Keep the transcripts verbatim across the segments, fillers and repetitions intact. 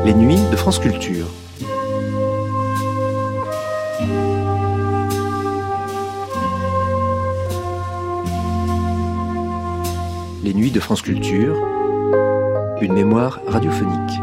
Les nuits de France Culture. Les nuits de France Culture, une mémoire radiophonique.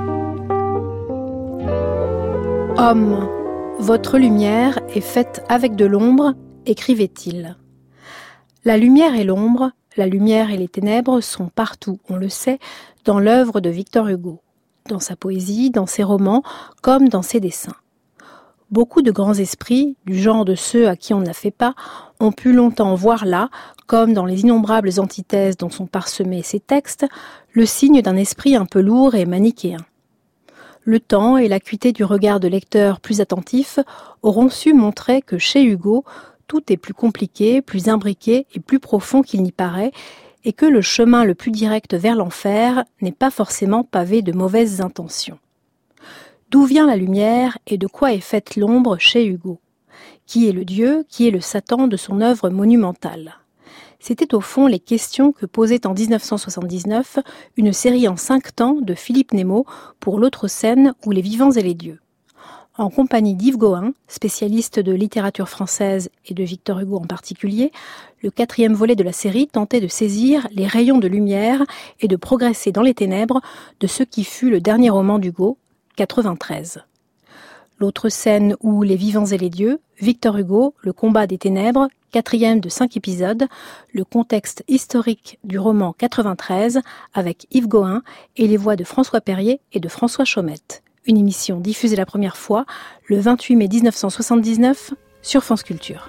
Homme, votre lumière est faite avec de l'ombre, écrivait-il. La lumière et l'ombre, la lumière et les ténèbres sont partout, on le sait, dans l'œuvre de Victor Hugo, dans sa poésie, dans ses romans, comme dans ses dessins. Beaucoup de grands esprits, du genre de ceux à qui on n'a fait pas, ont pu longtemps voir là, comme dans les innombrables antithèses dont sont parsemés ces textes, le signe d'un esprit un peu lourd et manichéen. Le temps et l'acuité du regard de lecteur plus attentif auront su montrer que chez Hugo, tout est plus compliqué, plus imbriqué et plus profond qu'il n'y paraît, et que le chemin le plus direct vers l'enfer n'est pas forcément pavé de mauvaises intentions. D'où vient la lumière et de quoi est faite l'ombre chez Hugo ? Qui est le Dieu, qui est le Satan de son œuvre monumentale ? C'était au fond les questions que posait en dix-neuf cent soixante-dix-neuf une série en cinq temps de Philippe Nemo pour l'autre scène ou Les vivants et les dieux. En compagnie d'Yves Gohain, spécialiste de littérature française et de Victor Hugo en particulier, le quatrième volet de la série tentait de saisir les rayons de lumière et de progresser dans les ténèbres de ce qui fut le dernier roman d'Hugo, quatre-vingt-treize. L'autre scène où Les vivants et les dieux, Victor Hugo, le combat des ténèbres, quatrième de cinq épisodes, le contexte historique du roman quatre-vingt-treize avec Yves Gohain et les voix de François Perrier et de François Chaumette. Une émission diffusée la première fois le vingt-huit mai dix-neuf cent soixante-dix-neuf sur France Culture.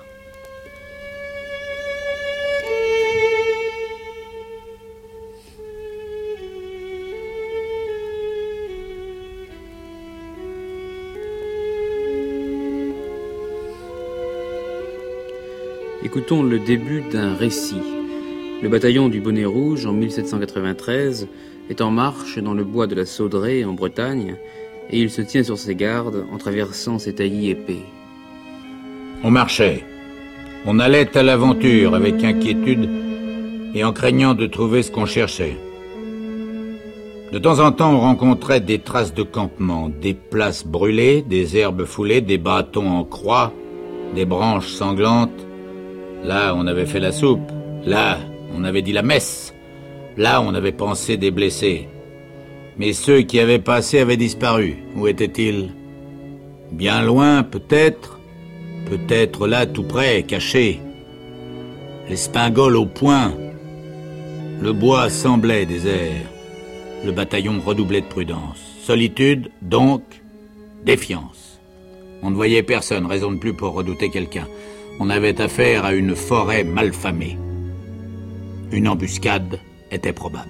Écoutons le début d'un récit. Le bataillon du Bonnet Rouge, en mille sept cent quatre-vingt-treize, est en marche dans le bois de la Saudrée, en Bretagne, et il se tient sur ses gardes en traversant ses taillis épais. On marchait. On allait à l'aventure avec inquiétude et en craignant de trouver ce qu'on cherchait. De temps en temps, on rencontrait des traces de campement, des places brûlées, des herbes foulées, des bâtons en croix, des branches sanglantes. Là, on avait fait la soupe. Là, on avait dit la messe. Là, on avait pansé des blessés. Mais ceux qui avaient passé avaient disparu. Où étaient-ils ? Bien loin, peut-être. Peut-être là, tout près, cachés. Les spingoles au poing. Le bois semblait désert. Le bataillon redoublait de prudence. Solitude, donc, défiance. On ne voyait personne, raison de plus pour redouter quelqu'un. On avait affaire à une forêt malfamée. Une embuscade était probable.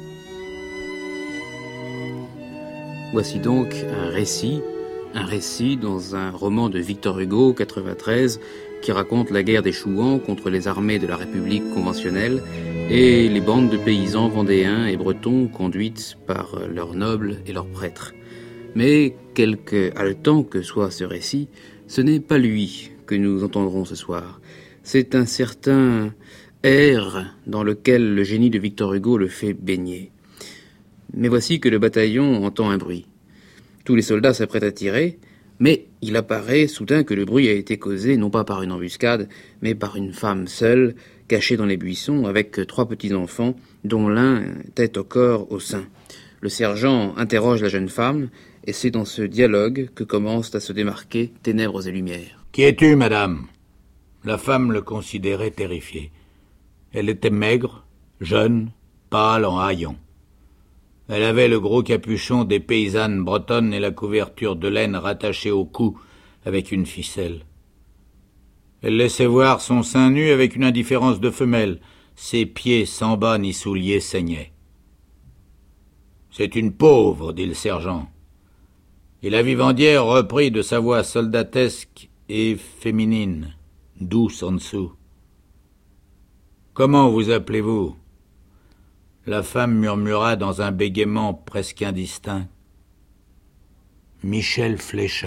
Voici donc un récit, un récit dans un roman de Victor Hugo, quatre-vingt-treize, qui raconte la guerre des Chouans contre les armées de la République conventionnelle et les bandes de paysans vendéens et bretons conduites par leurs nobles et leurs prêtres. Mais, quelque haletant que soit ce récit, ce n'est pas lui que nous entendrons ce soir. C'est un certain air dans lequel le génie de Victor Hugo le fait baigner. Mais voici que le bataillon entend un bruit. Tous les soldats s'apprêtent à tirer, mais il apparaît soudain que le bruit a été causé non pas par une embuscade, mais par une femme seule, cachée dans les buissons, avec trois petits-enfants, dont l'un tête au corps au sein. Le sergent interroge la jeune femme, et c'est dans ce dialogue que commencent à se démarquer ténèbres et lumières. « Qui es-tu, madame ?» La femme le considérait terrifié. Elle était maigre, jeune, pâle en haillons. Elle avait le gros capuchon des paysannes bretonnes et la couverture de laine rattachée au cou avec une ficelle. Elle laissait voir son sein nu avec une indifférence de femelle. Ses pieds sans bas ni souliers saignaient. « C'est une pauvre, dit le sergent. » Et la vivandière reprit de sa voix soldatesque et féminine, douce en dessous. « Comment vous appelez-vous » La femme murmura dans un bégaiement presque indistinct. « Michel Fléchard. »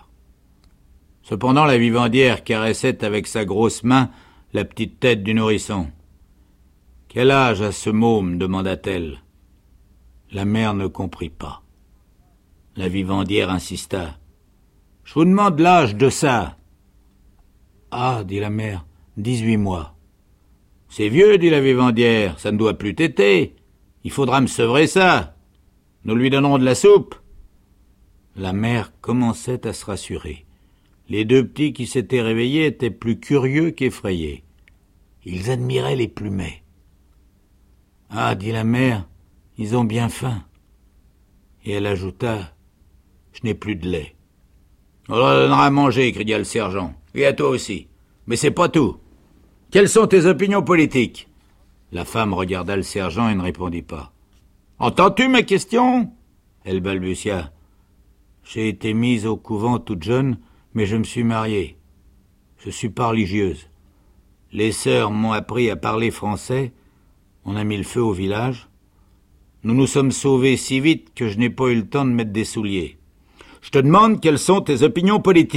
Cependant, la vivandière caressait avec sa grosse main la petite tête du nourrisson. « Quel âge a ce môme » demanda-t-elle. La mère ne comprit pas. La vivandière insista. « Je vous demande l'âge de ça. »« Ah, dit la mère, dix-huit mois. »« C'est vieux, dit la vivandière, ça ne doit plus téter. Il faudra me sevrer ça. Nous lui donnerons de la soupe. » La mère commençait à se rassurer. Les deux petits qui s'étaient réveillés étaient plus curieux qu'effrayés. Ils admiraient les plumets. « Ah, dit la mère, ils ont bien faim. » Et elle ajouta, « Je n'ai plus de lait. »« On leur donnera à manger, » cria le sergent. « Et à toi aussi. Mais c'est pas tout. Quelles sont tes opinions politiques ?» La femme regarda le sergent et ne répondit pas. « Entends-tu ma question ?» Elle balbutia. « J'ai été mise au couvent toute jeune, mais je me suis mariée. Je suis pas religieuse. Les sœurs m'ont appris à parler français. On a mis le feu au village. Nous nous sommes sauvés si vite que je n'ai pas eu le temps de mettre des souliers. Je te demande quelles sont tes opinions politiques. »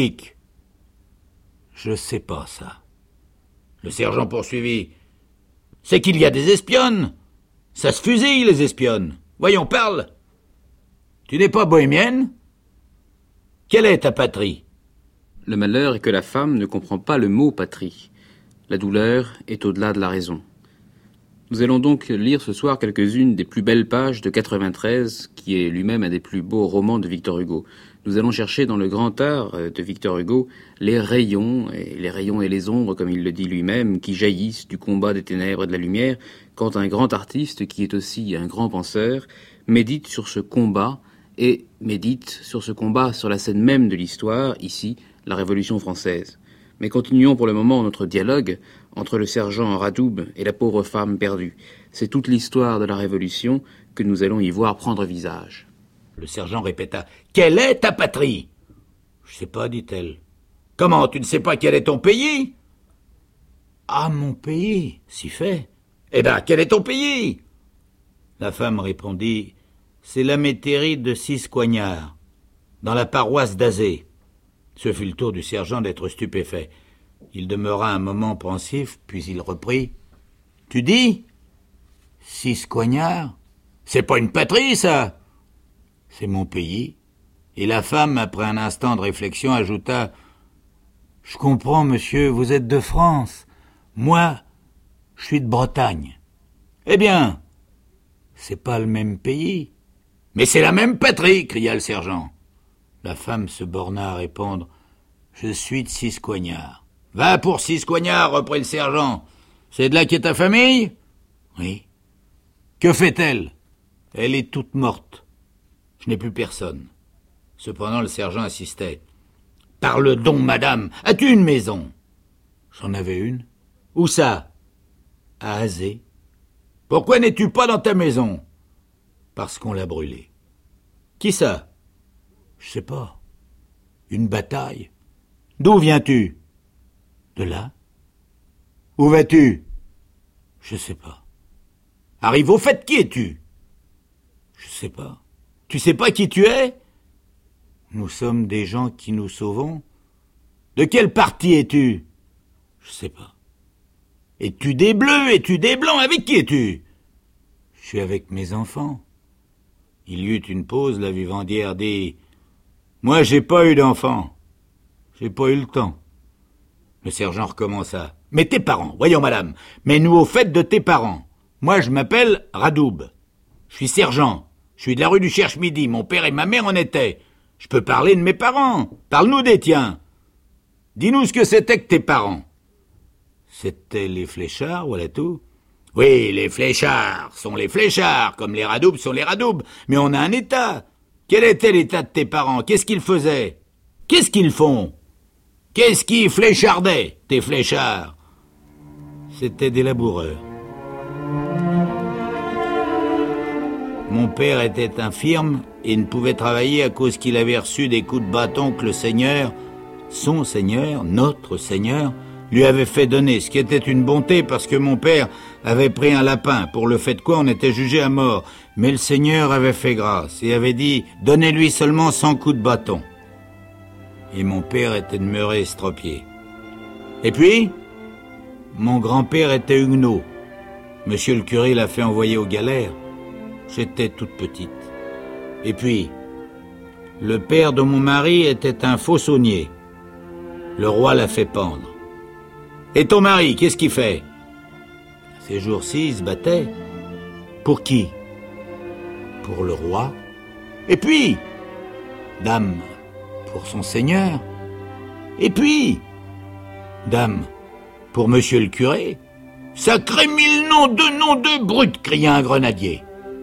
« Je sais pas ça. » Le sergent poursuivit. « C'est qu'il y a des espionnes. Ça se fusille, les espionnes. Voyons, parle. Tu n'es pas bohémienne? Quelle est ta patrie? » Le malheur est que la femme ne comprend pas le mot patrie. La douleur est au-delà de la raison. Nous allons donc lire ce soir quelques-unes des plus belles pages de quatre-vingt-treize, qui est lui-même un des plus beaux romans de Victor Hugo. Nous allons chercher dans le grand art de Victor Hugo les rayons, et les rayons et les ombres, comme il le dit lui-même, qui jaillissent du combat des ténèbres et de la lumière, quand un grand artiste, qui est aussi un grand penseur, médite sur ce combat, et médite sur ce combat sur la scène même de l'histoire, ici, la Révolution française. Mais continuons pour le moment notre dialogue entre le sergent Radoub et la pauvre femme perdue. C'est toute l'histoire de la Révolution que nous allons y voir prendre visage. Le sergent répéta. « Quelle est ta patrie ?»« Je sais pas, dit-elle. »« Comment, tu ne sais pas quel est ton pays ?»« Ah, mon pays, si fait. »« Eh ben, quel est ton pays ?» La femme répondit. « C'est la métairie de Six-Coignards, dans la paroisse d'Azé. » Ce fut le tour du sergent d'être stupéfait. Il demeura un moment pensif, puis il reprit. « Tu dis ? Six-Coignards ? C'est pas une patrie, ça !»« C'est mon pays. » Et la femme, après un instant de réflexion, ajouta. « Je comprends, monsieur, vous êtes de France. Moi, je suis de Bretagne. »« Eh bien, c'est pas le même pays. »« Mais c'est la même patrie !» cria le sergent. La femme se borna à répondre. « Je suis de Six-Coignards. »« Va pour Six-Coignards, reprit le sergent. C'est de là qu'est ta famille ? » ?»« Oui. »« Que fait-elle ? » ?»« Elle est toute morte. Je n'ai plus personne. » Cependant, le sergent insistait. « Parle donc, madame. As-tu une maison ? » ?»« J'en avais une. »« Où ça ? » ?»« À Azé. »« Pourquoi n'es-tu pas dans ta maison ? » ?»« Parce qu'on l'a brûlée. »« Qui ça ? » ?»« Je sais pas. Une bataille. »« D'où viens-tu ? » ?»« De là. »« Où vas-tu ? » ?»« Je sais pas. »« Arrive au fait, qui es-tu ? » ?»« Je sais pas. »« Tu sais pas qui tu es ? » ?»« Nous sommes des gens qui nous sauvons. »« De quel parti es-tu ? » ?»« Je sais pas. »« Es-tu des bleus ? Es-tu des blancs ? Avec qui es-tu ? » ?»« Je suis avec mes enfants. » Il y eut une pause, la vivandière dit. « Moi, j'ai pas eu d'enfant. J'ai pas eu le temps. » Le sergent recommença. « Mais tes parents, voyons madame, mets-nous au fait de tes parents. Moi, je m'appelle Radoub. Je suis sergent. Je suis de la rue du Cherche-Midi. Mon père et ma mère en étaient. Je peux parler de mes parents. Parle-nous des tiens. Dis-nous ce que c'était que tes parents. » C'était les fléchards, voilà tout. « Oui, les fléchards sont les fléchards, comme les Radoubs sont les Radoubs. Mais on a un état. Quel était l'état de tes parents ? Qu'est-ce qu'ils faisaient ? Qu'est-ce qu'ils font ? Qu'est-ce qui fléchardaient, tes fléchards ? » C'étaient des laboureurs. Mon père était infirme et ne pouvait travailler à cause qu'il avait reçu des coups de bâton que le Seigneur, son Seigneur, notre Seigneur, lui avait fait donner, ce qui était une bonté parce que mon père avait pris un lapin, pour le fait de quoi on était jugé à mort. Mais le Seigneur avait fait grâce et avait dit « Donnez-lui seulement cent coups de bâton ». Et mon père était demeuré estropié. Et puis, mon grand-père était huguenot. Monsieur le curé l'a fait envoyer aux galères. J'étais toute petite. Et puis, Le père de mon mari était un fauçonnier. Le roi l'a fait pendre. Et ton mari, qu'est-ce qu'il fait? Ces jours-ci, il se battait. Pour qui? Pour le roi. Et puis, dame, pour son seigneur. Et puis, dame, pour monsieur le curé. Sacré mille noms de noms de brutes, cria un grenadier.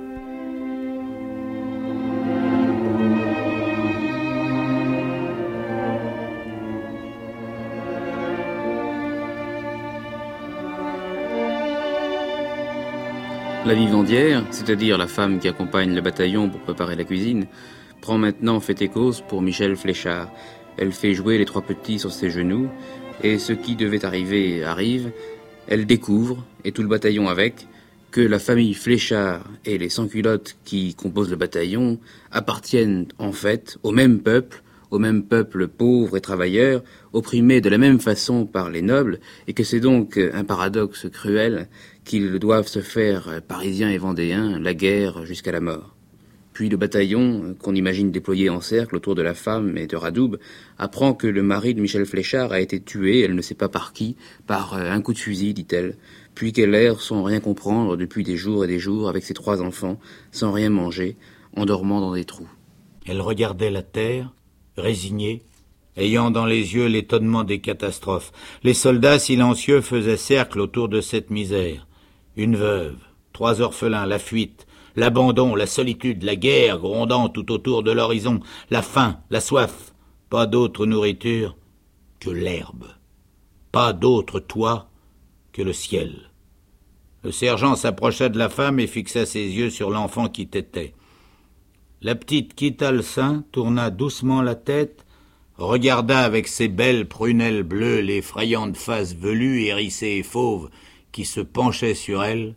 La vivandière, c'est-à-dire la femme qui accompagne le bataillon pour préparer la cuisine, prend maintenant fait et cause pour Michel Fléchard. Elle fait jouer les trois petits sur ses genoux, et ce qui devait arriver arrive. Elle découvre, et tout le bataillon avec, que la famille Fléchard et les sans-culottes qui composent le bataillon appartiennent en fait au même peuple, au même peuple pauvre et travailleur, opprimé de la même façon par les nobles, et que c'est donc un paradoxe cruel qu'ils doivent se faire, Parisiens et Vendéens, la guerre jusqu'à la mort. Puis le bataillon, qu'on imagine déployé en cercle autour de la femme et de Radoub, apprend que le mari de Michel Fléchard a été tué, elle ne sait pas par qui, par un coup de fusil, dit-elle, puis qu'elle erre sans rien comprendre depuis des jours et des jours avec ses trois enfants, sans rien manger, en dormant dans des trous. Elle regardait la terre, résignée, ayant dans les yeux l'étonnement des catastrophes. Les soldats silencieux faisaient cercle autour de cette misère. Une veuve, trois orphelins, la fuite, l'abandon, la solitude, la guerre grondant tout autour de l'horizon, la faim, la soif, pas d'autre nourriture que l'herbe, pas d'autre toit que le ciel. Le sergent s'approcha de la femme et fixa ses yeux sur l'enfant qui tétait. La petite quitta le sein, tourna doucement la tête, regarda avec ses belles prunelles bleues l'effrayante face velue, hérissée et fauve qui se penchait sur elle,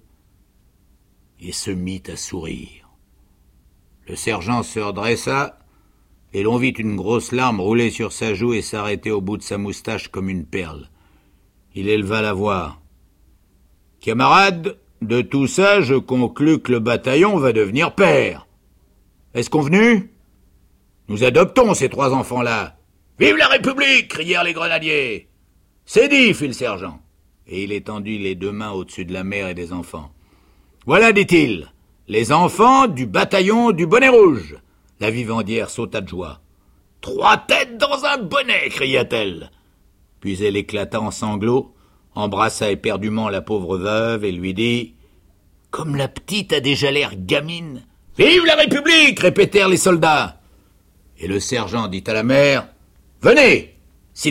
et se mit à sourire. Le sergent se redressa, et l'on vit une grosse larme rouler sur sa joue et s'arrêter au bout de sa moustache comme une perle. Il éleva la voix. « Camarades, de tout ça, je conclus que le bataillon va devenir père. Est-ce convenu? Nous adoptons ces trois enfants-là. Vive la République! Crièrent les grenadiers. C'est dit, fit le sergent. Et il étendit les deux mains au-dessus de la mère et des enfants. Voilà, dit-il, les enfants du bataillon du bonnet rouge. La vivandière sauta de joie. Trois têtes dans un bonnet, cria-t-elle. Puis elle éclata en sanglots, embrassa éperdument la pauvre veuve et lui dit « Comme la petite a déjà l'air gamine. »« Vive la République !» répétèrent les soldats. Et le sergent dit à la mère « Venez, citoyenne !»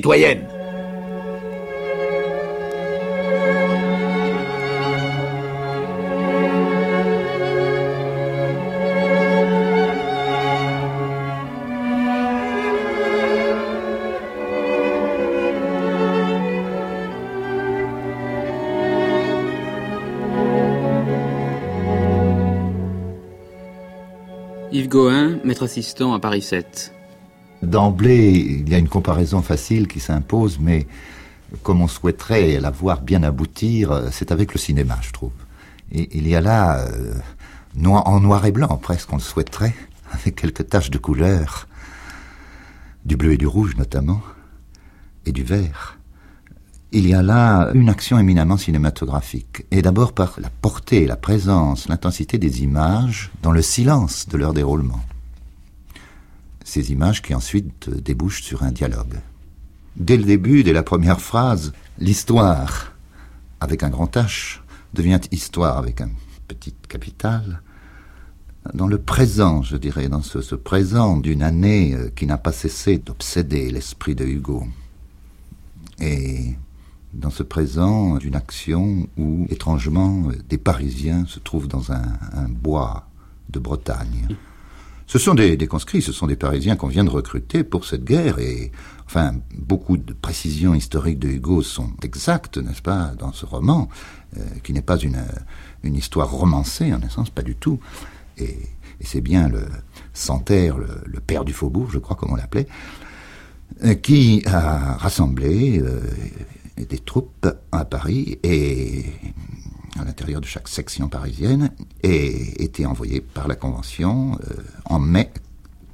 Yves Gohain, maître assistant à Paris sept. D'emblée, il y a une comparaison facile qui s'impose, mais comme on souhaiterait la voir bien aboutir, c'est avec le cinéma, je trouve. Et il y a là, euh, noir, en noir et blanc presque, on le souhaiterait, avec quelques taches de couleur, du bleu et du rouge notamment, et du vert. Il y a là une action éminemment cinématographique, et d'abord par la portée, la présence, l'intensité des images dans le silence de leur déroulement. Ces images qui ensuite débouchent sur un dialogue. Dès le début, dès la première phrase, l'histoire, avec un grand H, devient histoire avec un petit capital. Dans le présent, je dirais, dans ce, ce présent d'une année qui n'a pas cessé d'obséder l'esprit de Hugo. Et dans ce présent d'une action où, étrangement, des Parisiens se trouvent dans un, un bois de Bretagne. Ce sont des, des conscrits, ce sont des Parisiens qu'on vient de recruter pour cette guerre, et enfin, beaucoup de précisions historiques de Hugo sont exactes, n'est-ce pas, dans ce roman, euh, qui n'est pas une, une histoire romancée, en essence, pas du tout. Et, et c'est bien le Santerre, le, le père du faubourg, je crois, comme on l'appelait, euh, qui a rassemblé euh, des troupes à Paris et à l'intérieur de chaque section parisienne et était envoyé par la Convention euh, en mai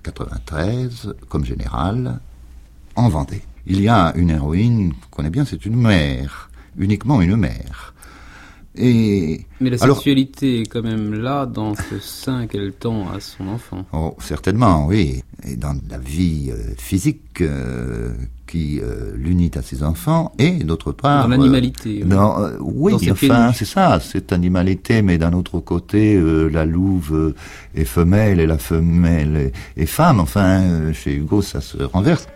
quatre-vingt-treize, comme général, en Vendée. Il y a une héroïne qu'on connaît bien, c'est une mère, uniquement une mère. Et mais la alors, sexualité est quand même là dans ce sein qu'elle tend à son enfant. Oh, certainement, oui. Et dans la vie euh, physique euh, qui euh, l'unit à ses enfants, et d'autre part... Dans l'animalité. Euh, dans, euh, oui, dans enfin, c'est ça, cette animalité, mais d'un autre côté, euh, la louve euh, est femelle et la femelle est, est femme. Enfin, euh, chez Hugo, ça se renverse.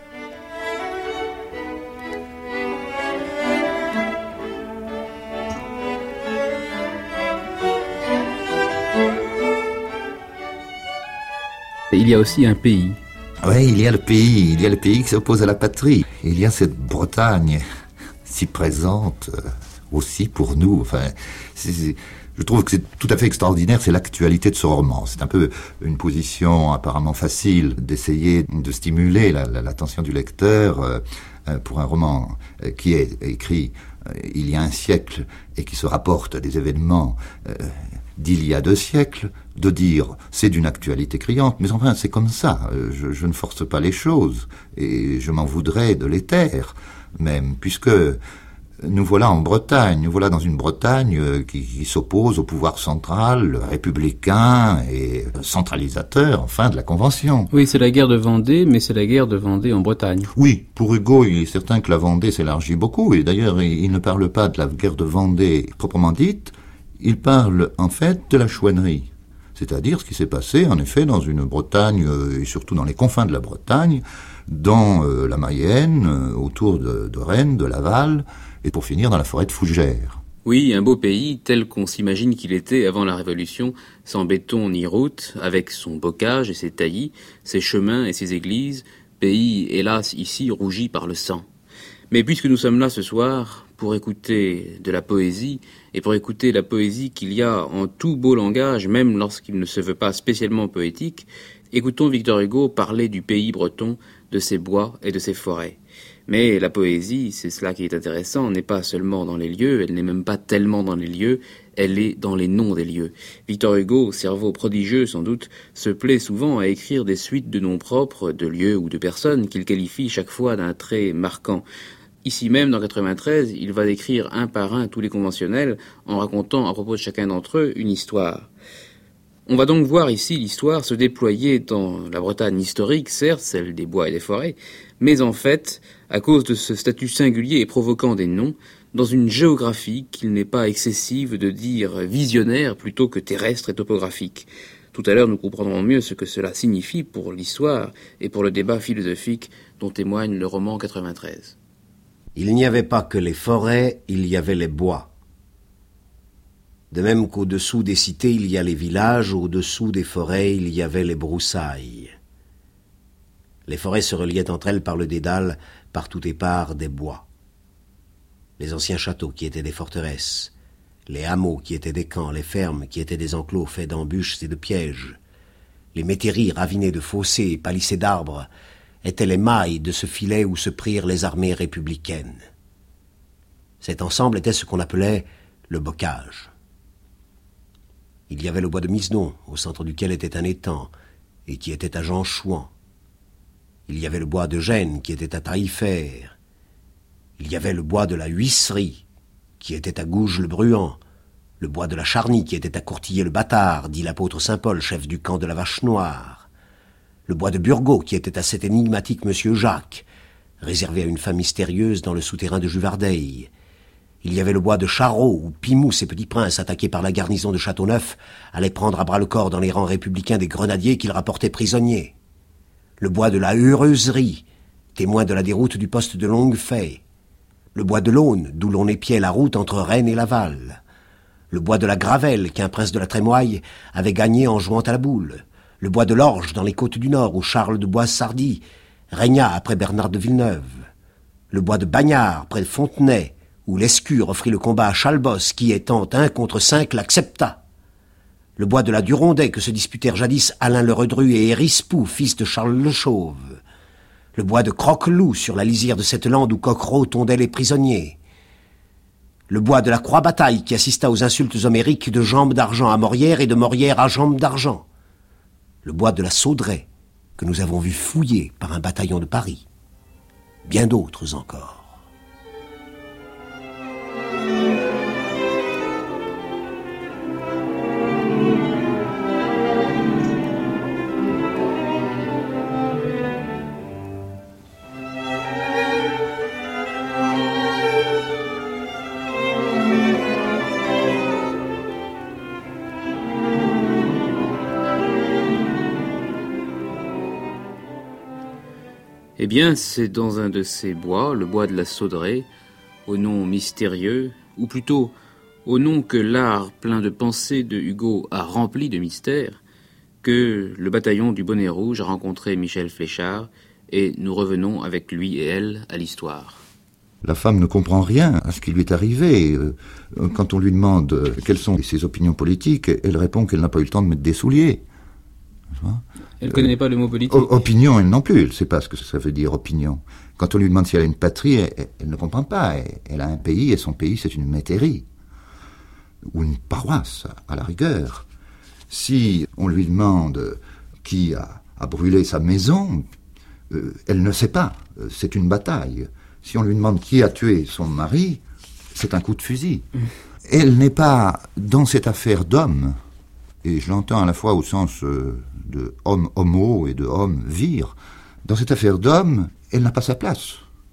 Il y a aussi un pays. Oui, il y a le pays, il y a le pays qui s'oppose à la patrie. Il y a cette Bretagne si présente euh, aussi pour nous. Enfin, c'est, c'est, je trouve que c'est tout à fait extraordinaire, c'est l'actualité de ce roman. C'est un peu une position apparemment facile d'essayer de stimuler la, la, l'attention du lecteur euh, euh, pour un roman euh, qui est écrit euh, il y a un siècle et qui se rapporte à des événements euh, d'il y a deux siècles, de dire c'est d'une actualité criante, mais enfin c'est comme ça, je, je ne force pas les choses, et je m'en voudrais de les taire, même, puisque nous voilà en Bretagne, nous voilà dans une Bretagne qui, qui s'oppose au pouvoir central, républicain et centralisateur, enfin, de la Convention. Oui, c'est la guerre de Vendée, mais c'est la guerre de Vendée en Bretagne. Oui, pour Hugo, il est certain que la Vendée s'élargit beaucoup, et d'ailleurs il, il ne parle pas de la guerre de Vendée proprement dite, il parle en fait de la chouannerie, c'est-à-dire ce qui s'est passé en effet dans une Bretagne, euh, et surtout dans les confins de la Bretagne, dans euh, la Mayenne, euh, autour de, de Rennes, de Laval, et pour finir dans la forêt de Fougères. Oui, un beau pays tel qu'on s'imagine qu'il était avant la Révolution, sans béton ni route, avec son bocage et ses taillis, ses chemins et ses églises, pays hélas ici rougi par le sang. Mais puisque nous sommes là ce soir, pour écouter de la poésie, et pour écouter la poésie qu'il y a en tout beau langage, même lorsqu'il ne se veut pas spécialement poétique, écoutons Victor Hugo parler du pays breton, de ses bois et de ses forêts. Mais la poésie, c'est cela qui est intéressant, n'est pas seulement dans les lieux, elle n'est même pas tellement dans les lieux, elle est dans les noms des lieux. Victor Hugo, cerveau prodigieux sans doute, se plaît souvent à écrire des suites de noms propres, de lieux ou de personnes, qu'il qualifie chaque fois d'un trait marquant. Ici même, dans quatre-vingt-treize, il va décrire un par un tous les conventionnels en racontant à propos de chacun d'entre eux une histoire. On va donc voir ici l'histoire se déployer dans la Bretagne historique, certes, celle des bois et des forêts, mais en fait, à cause de ce statut singulier et provoquant des noms, dans une géographie qu'il n'est pas excessive de dire visionnaire plutôt que terrestre et topographique. Tout à l'heure, nous comprendrons mieux ce que cela signifie pour l'histoire et pour le débat philosophique dont témoigne le roman quatre-vingt-treize. Il n'y avait pas que les forêts, il y avait les bois. De même qu'au-dessous des cités, il y a les villages, au-dessous des forêts, il y avait les broussailles. Les forêts se reliaient entre elles par le dédale, par tout épars des bois. Les anciens châteaux qui étaient des forteresses, les hameaux qui étaient des camps, les fermes qui étaient des enclos faits d'embûches et de pièges, les métairies ravinées de fossés et palissés d'arbres, étaient les mailles de ce filet où se prirent les armées républicaines. Cet ensemble était ce qu'on appelait le bocage. Il y avait le bois de Misedon, au centre duquel était un étang, et qui était à Jean Chouan. Il y avait le bois de Gênes, qui était à Taillefer. Il y avait le bois de la Huisserie, qui était à Gouges-le-Bruant. Le bois de la Charnie, qui était à Courtillé-le-Bâtard, dit l'apôtre Saint-Paul, chef du camp de la Vache Noire. Le bois de Burgot, qui était à cet énigmatique Monsieur Jacques, réservé à une femme mystérieuse dans le souterrain de Juvardeil. Il y avait le bois de Charot, où Pimous et Petit Prince, attaqués par la garnison de Châteauneuf, allaient prendre à bras-le-corps dans les rangs républicains des grenadiers qu'ils rapportaient prisonniers. Le bois de la Heureuserie, témoin de la déroute du poste de Longuefay. Le bois de l'Aune, d'où l'on épiait la route entre Rennes et Laval. Le bois de la Gravelle, qu'un prince de la Trémoille avait gagné en jouant à la boule. Le bois de l'Orge, dans les côtes du Nord, où Charles de Boissardy régna après Bernard de Villeneuve. Le bois de Bagnard, près de Fontenay, où Lescure offrit le combat à Chalbos, qui, étant un contre cinq, l'accepta. Le bois de la Durondet, que se disputèrent jadis Alain le Redru et Hérispoux, fils de Charles le Chauve. Le bois de Croqueloup, sur la lisière de cette lande où Coquereau tondait les prisonniers. Le bois de la Croix-Bataille, qui assista aux insultes homériques de Jambes d'Argent à Morières et de Morières à Jambes d'Argent. Le bois de la Sauderaie, que nous avons vu fouillés par un bataillon de Paris. Bien d'autres encore. Eh bien, c'est dans un de ces bois, le bois de la Sauderaie, au nom mystérieux, ou plutôt au nom que l'art plein de pensées de Hugo a rempli de mystères, que le bataillon du Bonnet Rouge a rencontré Michel Fléchard, et nous revenons avec lui et elle à l'histoire. La femme ne comprend rien à ce qui lui est arrivé. Quand on lui demande quelles sont ses opinions politiques, elle répond qu'elle n'a pas eu le temps de mettre des souliers. Elle ne connaît pas le mot politique. Opinion, elle non plus, elle ne sait pas ce que ça veut dire, opinion. Quand on lui demande si elle a une patrie, elle, elle ne comprend pas. Elle, elle a un pays, et son pays, c'est une métairie. Ou une paroisse, à la rigueur. Si on lui demande qui a, a brûlé sa maison, euh, elle ne sait pas. C'est une bataille. Si on lui demande qui a tué son mari, c'est un coup de fusil. Mmh. Elle n'est pas dans cette affaire d'homme, et je l'entends à la fois au sens euh, de homme homo et de homme vir. Dans cette affaire d'homme, elle n'a pas sa place.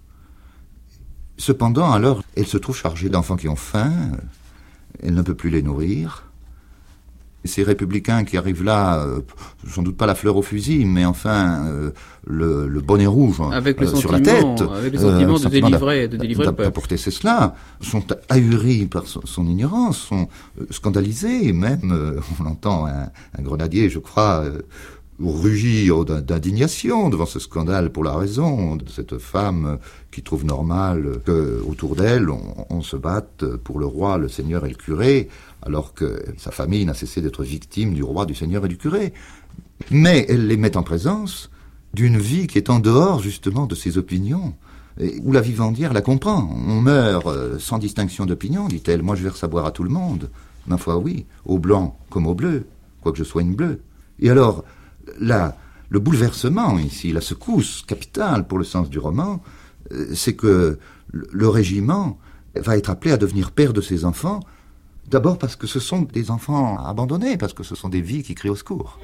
Cependant, alors, elle se trouve chargée d'enfants qui ont faim, elle ne peut plus les nourrir. Ces républicains qui arrivent là, euh, sans doute pas la fleur au fusil, mais enfin euh, le, le bonnet rouge avec le euh, sur la tête, avec le sentiment euh, de délivrer, de délivrer le peuple. D'apporter c'est cela, sont ahuris par son, son ignorance, sont euh, scandalisés, même euh, on entend un, un grenadier, je crois, euh, rugir d'indignation devant ce scandale pour la raison de cette femme qui trouve normal qu'autour d'elle on, on se batte pour le roi, le seigneur et le curé, alors que sa famille n'a cessé d'être victime du roi, du seigneur et du curé. Mais elle les met en présence d'une vie qui est en dehors justement de ses opinions, et où la vivandière la comprend. On meurt sans distinction d'opinion, dit-elle. Moi je verse à boire à tout le monde. Ma foi oui, au blanc comme au bleu, quoique je sois une bleue. Et alors, là, le bouleversement ici, la secousse capitale pour le sens du roman, c'est que le régiment va être appelé à devenir père de ses enfants, d'abord parce que ce sont des enfants abandonnés, parce que ce sont des vies qui crient au secours.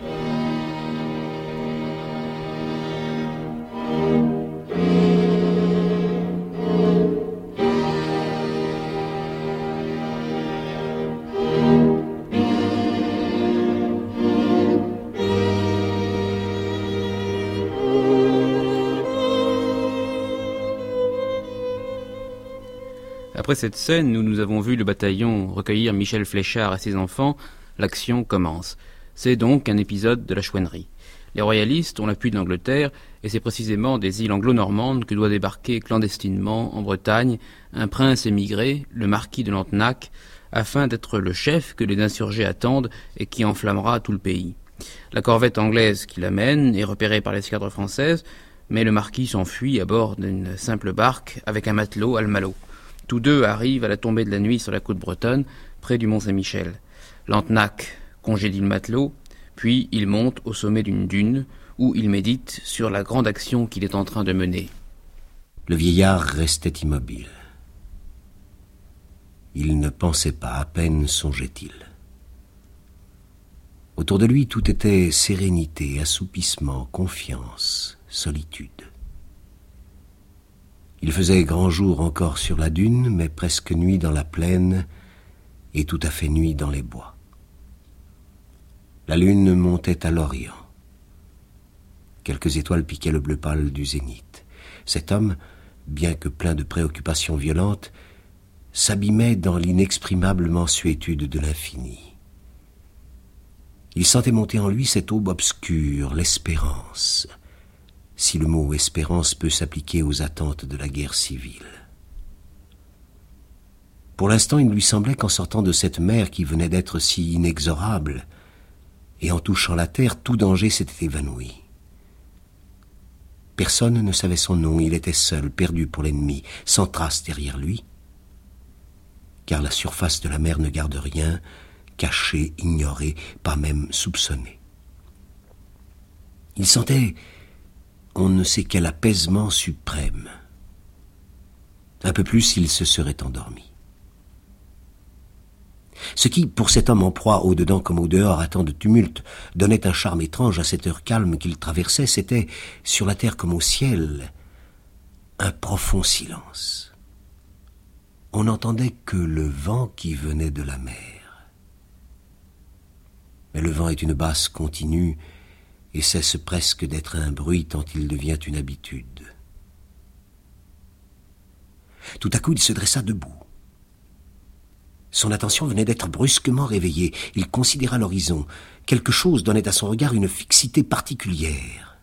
Après cette scène où nous avons vu le bataillon recueillir Michel Fléchard et ses enfants, l'action commence. C'est donc un épisode de la chouannerie. Les royalistes ont l'appui de l'Angleterre, et c'est précisément des îles anglo-normandes que doit débarquer clandestinement en Bretagne un prince émigré, le marquis de Lantenac, afin d'être le chef que les insurgés attendent et qui enflammera tout le pays. La corvette anglaise qui l'amène est repérée par l'escadre française, mais le marquis s'enfuit à bord d'une simple barque avec un matelot à le malot. Tous deux arrivent à la tombée de la nuit sur la côte bretonne, près du Mont-Saint-Michel. Lantenac congédie le matelot, puis il monte au sommet d'une dune, où il médite sur la grande action qu'il est en train de mener. Le vieillard restait immobile. Il ne pensait pas, à peine songeait-il. Autour de lui, tout était sérénité, assoupissement, confiance, solitude. Il faisait grand jour encore sur la dune, mais presque nuit dans la plaine et tout à fait nuit dans les bois. La lune montait à l'orient. Quelques étoiles piquaient le bleu pâle du zénith. Cet homme, bien que plein de préoccupations violentes, s'abîmait dans l'inexprimable mansuétude de l'infini. Il sentait monter en lui cette aube obscure, l'espérance, si le mot espérance peut s'appliquer aux attentes de la guerre civile. Pour l'instant, il lui semblait qu'en sortant de cette mer qui venait d'être si inexorable, et en touchant la terre, tout danger s'était évanoui. Personne ne savait son nom, il était seul, perdu pour l'ennemi, sans trace derrière lui, car la surface de la mer ne garde rien, caché, ignoré, pas même soupçonné. Il sentait on ne sait quel apaisement suprême. Un peu plus, il se serait endormi. Ce qui, pour cet homme en proie au-dedans comme au-dehors à tant de tumulte, donnait un charme étrange à cette heure calme qu'il traversait, c'était, sur la terre comme au ciel, un profond silence. On n'entendait que le vent qui venait de la mer. Mais le vent est une basse continue et cesse presque d'être un bruit tant il devient une habitude. Tout à coup, il se dressa debout. Son attention venait d'être brusquement réveillée. Il considéra l'horizon. Quelque chose donnait à son regard une fixité particulière.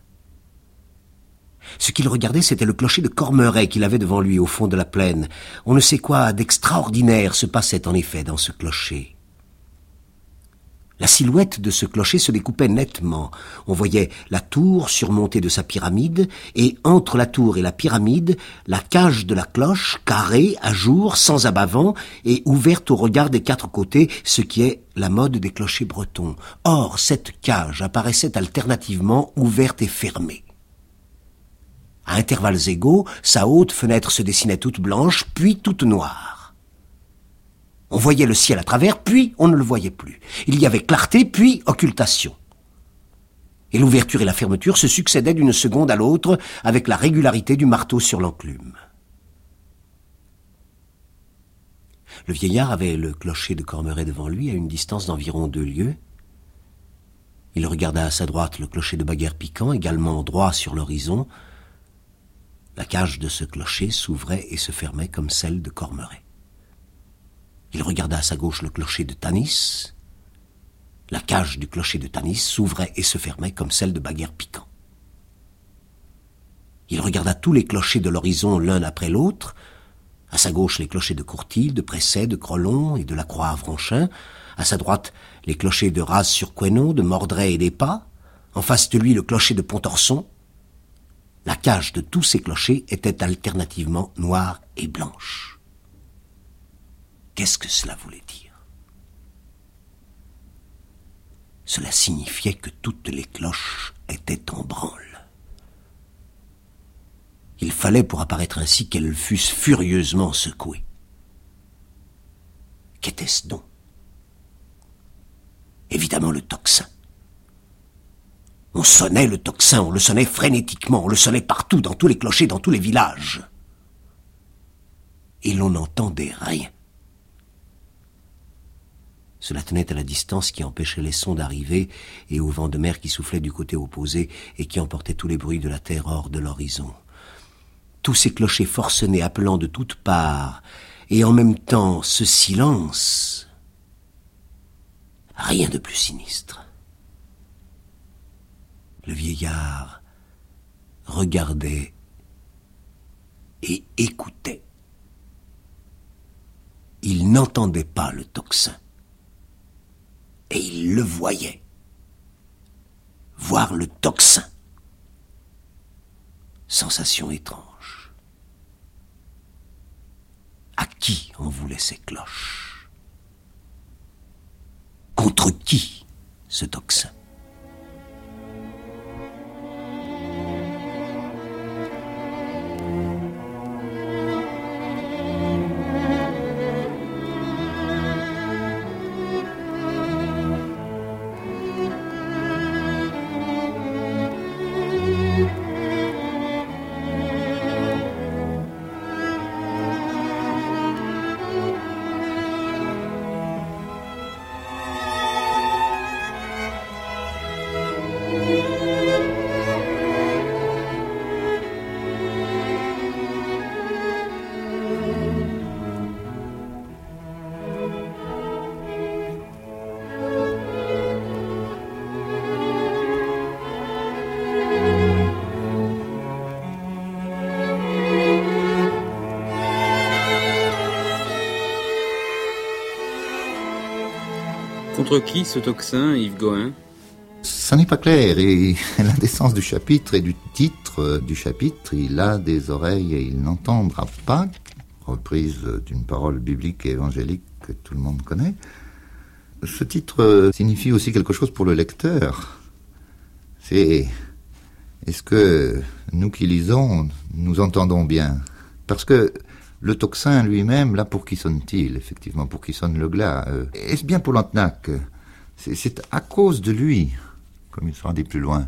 Ce qu'il regardait, c'était le clocher de Cormeray qu'il avait devant lui, au fond de la plaine. On ne sait quoi d'extraordinaire se passait en effet dans ce clocher. La silhouette de ce clocher se découpait nettement. On voyait la tour surmontée de sa pyramide, et entre la tour et la pyramide, la cage de la cloche, carrée, à jour, sans abat-vent, et ouverte au regard des quatre côtés, ce qui est la mode des clochers bretons. Or, cette cage apparaissait alternativement ouverte et fermée. À intervalles égaux, sa haute fenêtre se dessinait toute blanche, puis toute noire. On voyait le ciel à travers, puis on ne le voyait plus. Il y avait clarté, puis occultation. Et l'ouverture et la fermeture se succédaient d'une seconde à l'autre avec la régularité du marteau sur l'enclume. Le vieillard avait le clocher de Cormeray devant lui à une distance d'environ deux lieues. Il regarda à sa droite le clocher de Baguerre-Piquant, également droit sur l'horizon. La cage de ce clocher s'ouvrait et se fermait comme celle de Cormeray. Il regarda à sa gauche le clocher de Tanis. La cage du clocher de Tanis s'ouvrait et se fermait comme celle de Baguerre-Piquant. Il regarda tous les clochers de l'horizon l'un après l'autre. À sa gauche, les clochers de Courtille, de Presset, de Crolon et de la Croix-Avranchin. À sa droite, les clochers de Raz-sur-Couesnon, de Mordray et d'Épas. En face de lui, le clocher de Pontorson. La cage de tous ces clochers était alternativement noire et blanche. Qu'est-ce que cela voulait dire? Cela signifiait que toutes les cloches étaient en branle. Il fallait pour apparaître ainsi qu'elles fussent furieusement secouées. Qu'était-ce donc? Évidemment le tocsin. On sonnait le tocsin, on le sonnait frénétiquement, on le sonnait partout, dans tous les clochers, dans tous les villages. Et l'on n'entendait rien. Cela tenait à la distance qui empêchait les sons d'arriver et au vent de mer qui soufflait du côté opposé et qui emportait tous les bruits de la terre hors de l'horizon. Tous ces clochers forcenés appelant de toutes parts et en même temps ce silence, rien de plus sinistre. Le vieillard regardait et écoutait. Il n'entendait pas le tocsin. Et il le voyait. Voir le tocsin. Sensation étrange. À qui en voulaient ces cloches? Contre qui ce tocsin? Contre qui ce tocsin, Yves Gohain? Ça n'est pas clair, et l'indécence du chapitre et du titre du chapitre, il a des oreilles et il n'entendra pas, reprise d'une parole biblique et évangélique que tout le monde connaît. Ce titre signifie aussi quelque chose pour le lecteur. C'est Est-ce que nous qui lisons, nous entendons bien? Parce que le tocsin lui-même, là, pour qui sonne-t-il, effectivement, pour qui sonne le glas? euh, Est-ce bien pour Lantenac? c'est, c'est à cause de lui, comme il sera dit plus loin.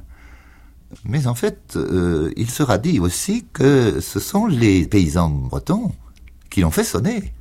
Mais en fait, euh, il sera dit aussi que ce sont les paysans bretons qui l'ont fait sonner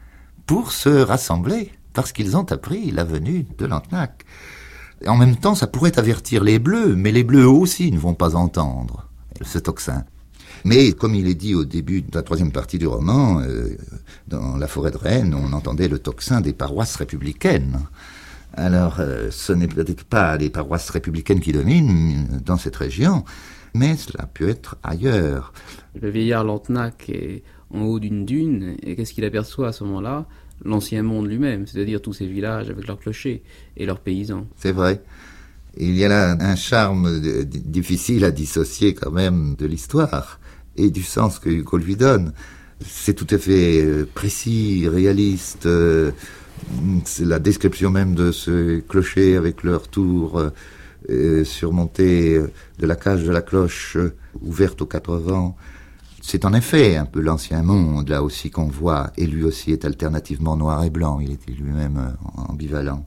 pour se rassembler, parce qu'ils ont appris la venue de Lantenac. Et en même temps, ça pourrait avertir les Bleus, mais les Bleus aussi ne vont pas entendre ce tocsin. Mais comme il est dit au début de la troisième partie du roman, euh, dans la forêt de Rennes, on entendait le tocsin des paroisses républicaines. Alors, euh, ce n'est peut-être pas les paroisses républicaines qui dominent dans cette région, mais cela peut être ailleurs. Le vieillard Lantenac est en haut d'une dune, et qu'est-ce qu'il aperçoit à ce moment-là? L'ancien monde lui-même, c'est-à-dire tous ces villages avec leurs clochers et leurs paysans. C'est vrai. Il y a là un charme de, de, difficile à dissocier quand même de l'histoire et du sens que Hugo lui donne. C'est tout à fait euh, précis, réaliste. Euh, c'est la description même de ce clocher avec leur tour euh, surmonté de la cage de la cloche euh, ouverte aux quatre vents. C'est en effet un peu l'ancien monde, là aussi, qu'on voit, et lui aussi est alternativement noir et blanc, il était lui-même ambivalent.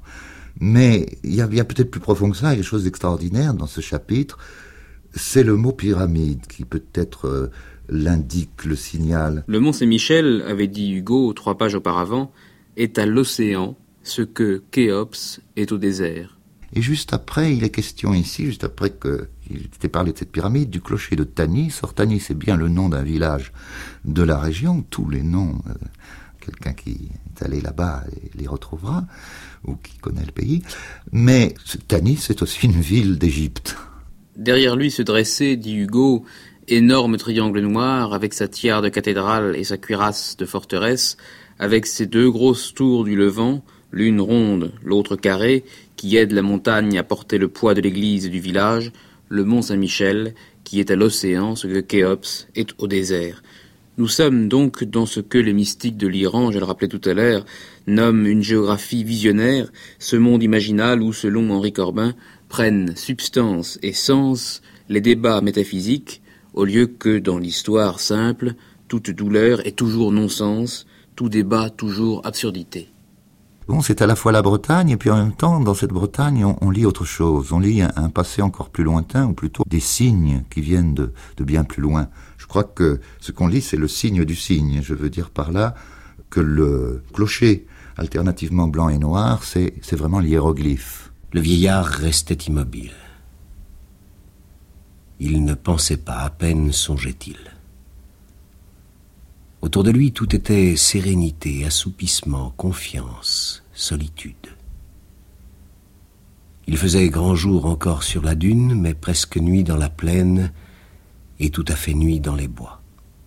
Mais il y a, il y a peut-être plus profond que ça, il y a quelque chose d'extraordinaire dans ce chapitre, c'est le mot pyramide, qui peut-être euh, l'indique, le signal. Le Mont Saint-Michel, avait dit Hugo trois pages auparavant, est à l'océan ce que Khéops est au désert. Et juste après, il est question ici, juste après qu'il était parlé de cette pyramide, du clocher de Tanis. Or, Tanis, c'est bien le nom d'un village de la région. Tous les noms, euh, quelqu'un qui est allé là-bas les retrouvera, ou qui connaît le pays. Mais Tanis, c'est aussi une ville d'Égypte. Derrière lui se dressait, dit Hugo, énorme triangle noir, avec sa tiare de cathédrale et sa cuirasse de forteresse, avec ses deux grosses tours du Levant, l'une ronde, l'autre carrée, qui aide la montagne à porter le poids de l'église et du village, le Mont Saint-Michel, qui est à l'océan ce que Khéops est au désert. Nous sommes donc dans ce que les mystiques de l'Iran, je le rappelais tout à l'heure, nomment une géographie visionnaire, ce monde imaginal où, selon Henri Corbin, prennent substance et sens les débats métaphysiques, au lieu que, dans l'histoire simple, toute douleur est toujours non-sens, tout débat toujours absurdité. Bon, c'est à la fois la Bretagne, et puis en même temps, dans cette Bretagne, on, on lit autre chose. On lit un, un passé encore plus lointain, ou plutôt des signes qui viennent de, de bien plus loin. Je crois que ce qu'on lit, c'est le signe du signe. Je veux dire par là que le clocher, alternativement blanc et noir, c'est, c'est vraiment l'hiéroglyphe. Le vieillard restait immobile. Il ne pensait pas, à peine songeait-il. Autour de lui, tout était sérénité, assoupissement, confiance, solitude. Il faisait grand jour encore sur la dune, mais presque nuit dans la plaine et tout à fait nuit dans les bois.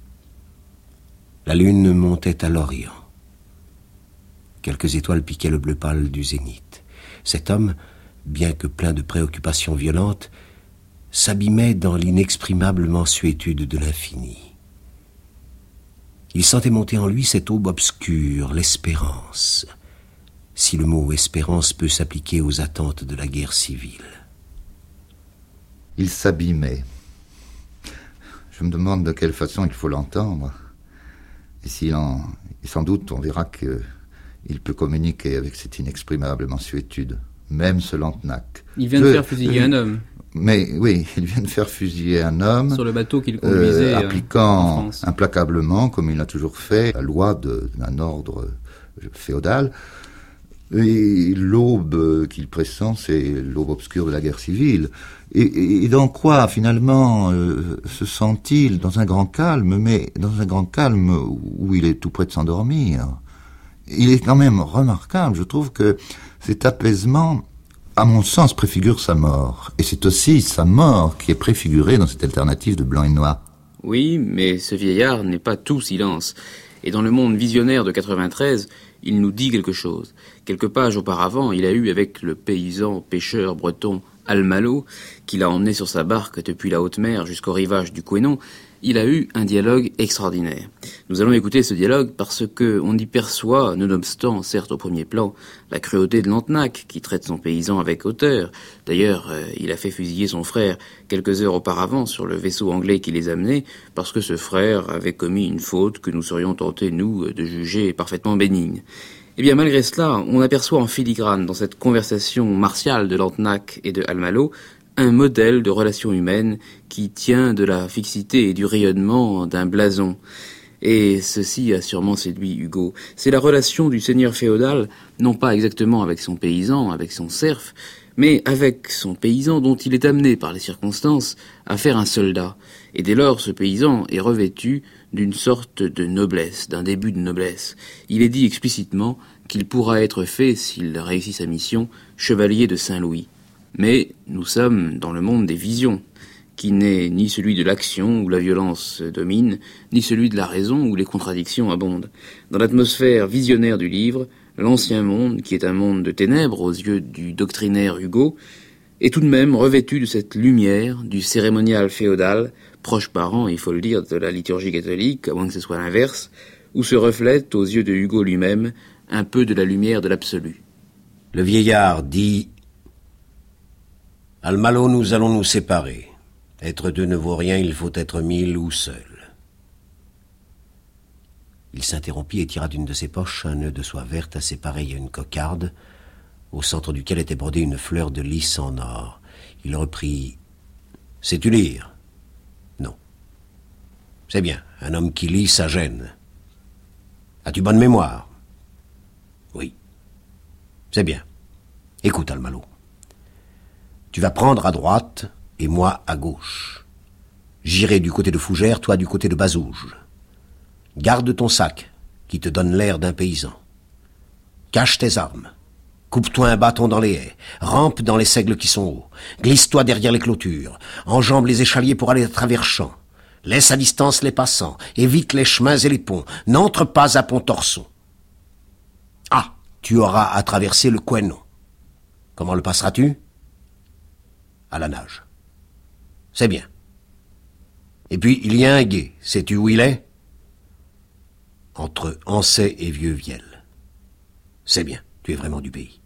La lune montait à l'orient. Quelques étoiles piquaient le bleu pâle du zénith. Cet homme, bien que plein de préoccupations violentes, s'abîmait dans l'inexprimable mansuétude de l'infini. Il sentait monter en lui cette aube obscure, l'espérance, si le mot espérance peut s'appliquer aux attentes de la guerre civile. Il s'abîmait. Je me demande de quelle façon il faut l'entendre. Et s'il en, sans doute, on verra qu'il peut communiquer avec cette inexprimable mansuétude, même ce Lantenac. Il vient de faire fusiller un homme. Mais oui, il vient de faire fusiller un homme sur le bateau qu'il conduisait, euh, appliquant implacablement, comme il l'a toujours fait, la loi de, d'un ordre féodal. Et l'aube qu'il pressent, c'est l'aube obscure de la guerre civile. Et, et dans quoi, finalement, euh, se sent-il? Dans un grand calme, mais dans un grand calme où il est tout près de s'endormir. Il est quand même remarquable, je trouve que cet apaisement, à mon sens, préfigure sa mort. Et c'est aussi sa mort qui est préfigurée dans cette alternative de blanc et noir. Oui, mais ce vieillard n'est pas tout silence. Et dans le monde visionnaire de quatre-vingt-treize, il nous dit quelque chose. Quelques pages auparavant, il a eu avec le paysan pêcheur breton Almalo, qu'il a emmené sur sa barque depuis la haute mer jusqu'au rivage du Couesnon, il a eu un dialogue extraordinaire. Nous allons écouter ce dialogue parce que on y perçoit, nonobstant, certes au premier plan, la cruauté de Lantenac, qui traite son paysan avec hauteur. D'ailleurs, euh, il a fait fusiller son frère quelques heures auparavant sur le vaisseau anglais qui les amenait, parce que ce frère avait commis une faute que nous serions tentés, nous, de juger parfaitement bénigne. Eh bien, malgré cela, on aperçoit en filigrane, dans cette conversation martiale de Lantenac et de Almalo, un modèle de relation humaine qui tient de la fixité et du rayonnement d'un blason. Et ceci a sûrement séduit Hugo. C'est la relation du seigneur féodal, non pas exactement avec son paysan, avec son serf, mais avec son paysan dont il est amené par les circonstances à faire un soldat. Et dès lors, ce paysan est revêtu d'une sorte de noblesse, d'un début de noblesse. Il est dit explicitement qu'il pourra être fait, s'il réussit sa mission, chevalier de Saint-Louis. Mais nous sommes dans le monde des visions, qui n'est ni celui de l'action où la violence domine, ni celui de la raison où les contradictions abondent. Dans l'atmosphère visionnaire du livre, l'ancien monde, qui est un monde de ténèbres aux yeux du doctrinaire Hugo, est tout de même revêtu de cette lumière du cérémonial féodal, proche parent, il faut le dire, de la liturgie catholique, à moins que ce soit l'inverse, où se reflète, aux yeux de Hugo lui-même, un peu de la lumière de l'absolu. Le vieillard dit « Almalo, nous allons nous séparer. Être deux ne vaut rien, il faut être mille ou seul. » Il s'interrompit et tira d'une de ses poches un nœud de soie verte assez pareil à une cocarde, au centre duquel était brodée une fleur de lys en or. Il reprit « Sais-tu lire ?»« Non. »« C'est bien, un homme qui lit, ça gêne. »« As-tu bonne mémoire ?»« Oui. »« C'est bien. Écoute, Almalo. Tu vas prendre à droite et moi à gauche. J'irai du côté de Fougères, toi du côté de Bazouges. Garde ton sac, qui te donne l'air d'un paysan. Cache tes armes. Coupe-toi un bâton dans les haies. Rampe dans les seigles qui sont hauts. Glisse-toi derrière les clôtures. Enjambe les échaliers pour aller à travers champs. Laisse à distance les passants. Évite les chemins et les ponts. N'entre pas à Pont-Torson. Ah, tu auras à traverser le Couesnon. Comment le passeras-tu ? À la nage. C'est bien. Et puis, il y a un gué. Sais-tu où il est ? Entre Ansay et Vieux-Viel. C'est bien, tu es vraiment du pays.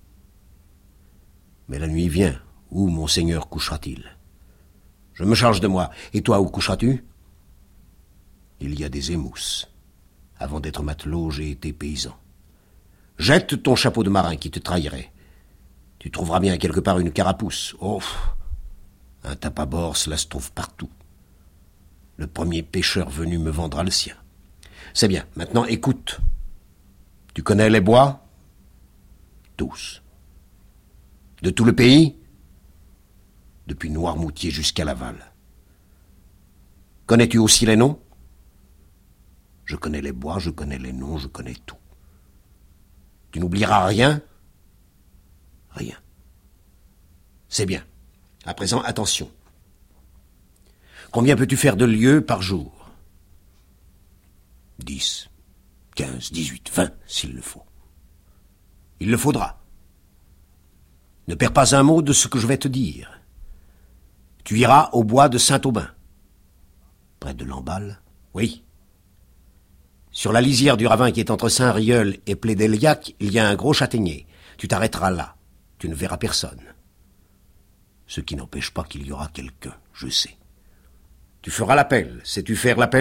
Mais la nuit vient. Où monseigneur couchera-t-il ? Je me charge de moi. Et toi, où coucheras-tu ? Il y a des émousses. Avant d'être matelot, j'ai été paysan. Jette ton chapeau de marin qui te trahirait. Tu trouveras bien quelque part une carapace. Oh, un tape-à-bord, cela se trouve partout. Le premier pêcheur venu me vendra le sien. C'est bien, maintenant écoute. Tu connais les bois ? Tous. De tout le pays ? Depuis Noirmoutier jusqu'à Laval. Connais-tu aussi les noms ? Je connais les bois, je connais les noms, je connais tout. Tu n'oublieras rien ? Rien. C'est bien. À présent, attention. Combien peux-tu faire de lieues par jour ? Dix, quinze, dix-huit, vingt, s'il le faut. Il le faudra. Ne perds pas un mot de ce que je vais te dire. Tu iras au bois de Saint-Aubin. Près de Lamballe ? Oui. Sur la lisière du ravin qui est entre Saint-Rieul et Plédéliac, il y a un gros châtaignier. Tu t'arrêteras là. Tu ne verras personne. Ce qui n'empêche pas qu'il y aura quelqu'un, je sais. Tu feras l'appel. Sais-tu faire l'appel ?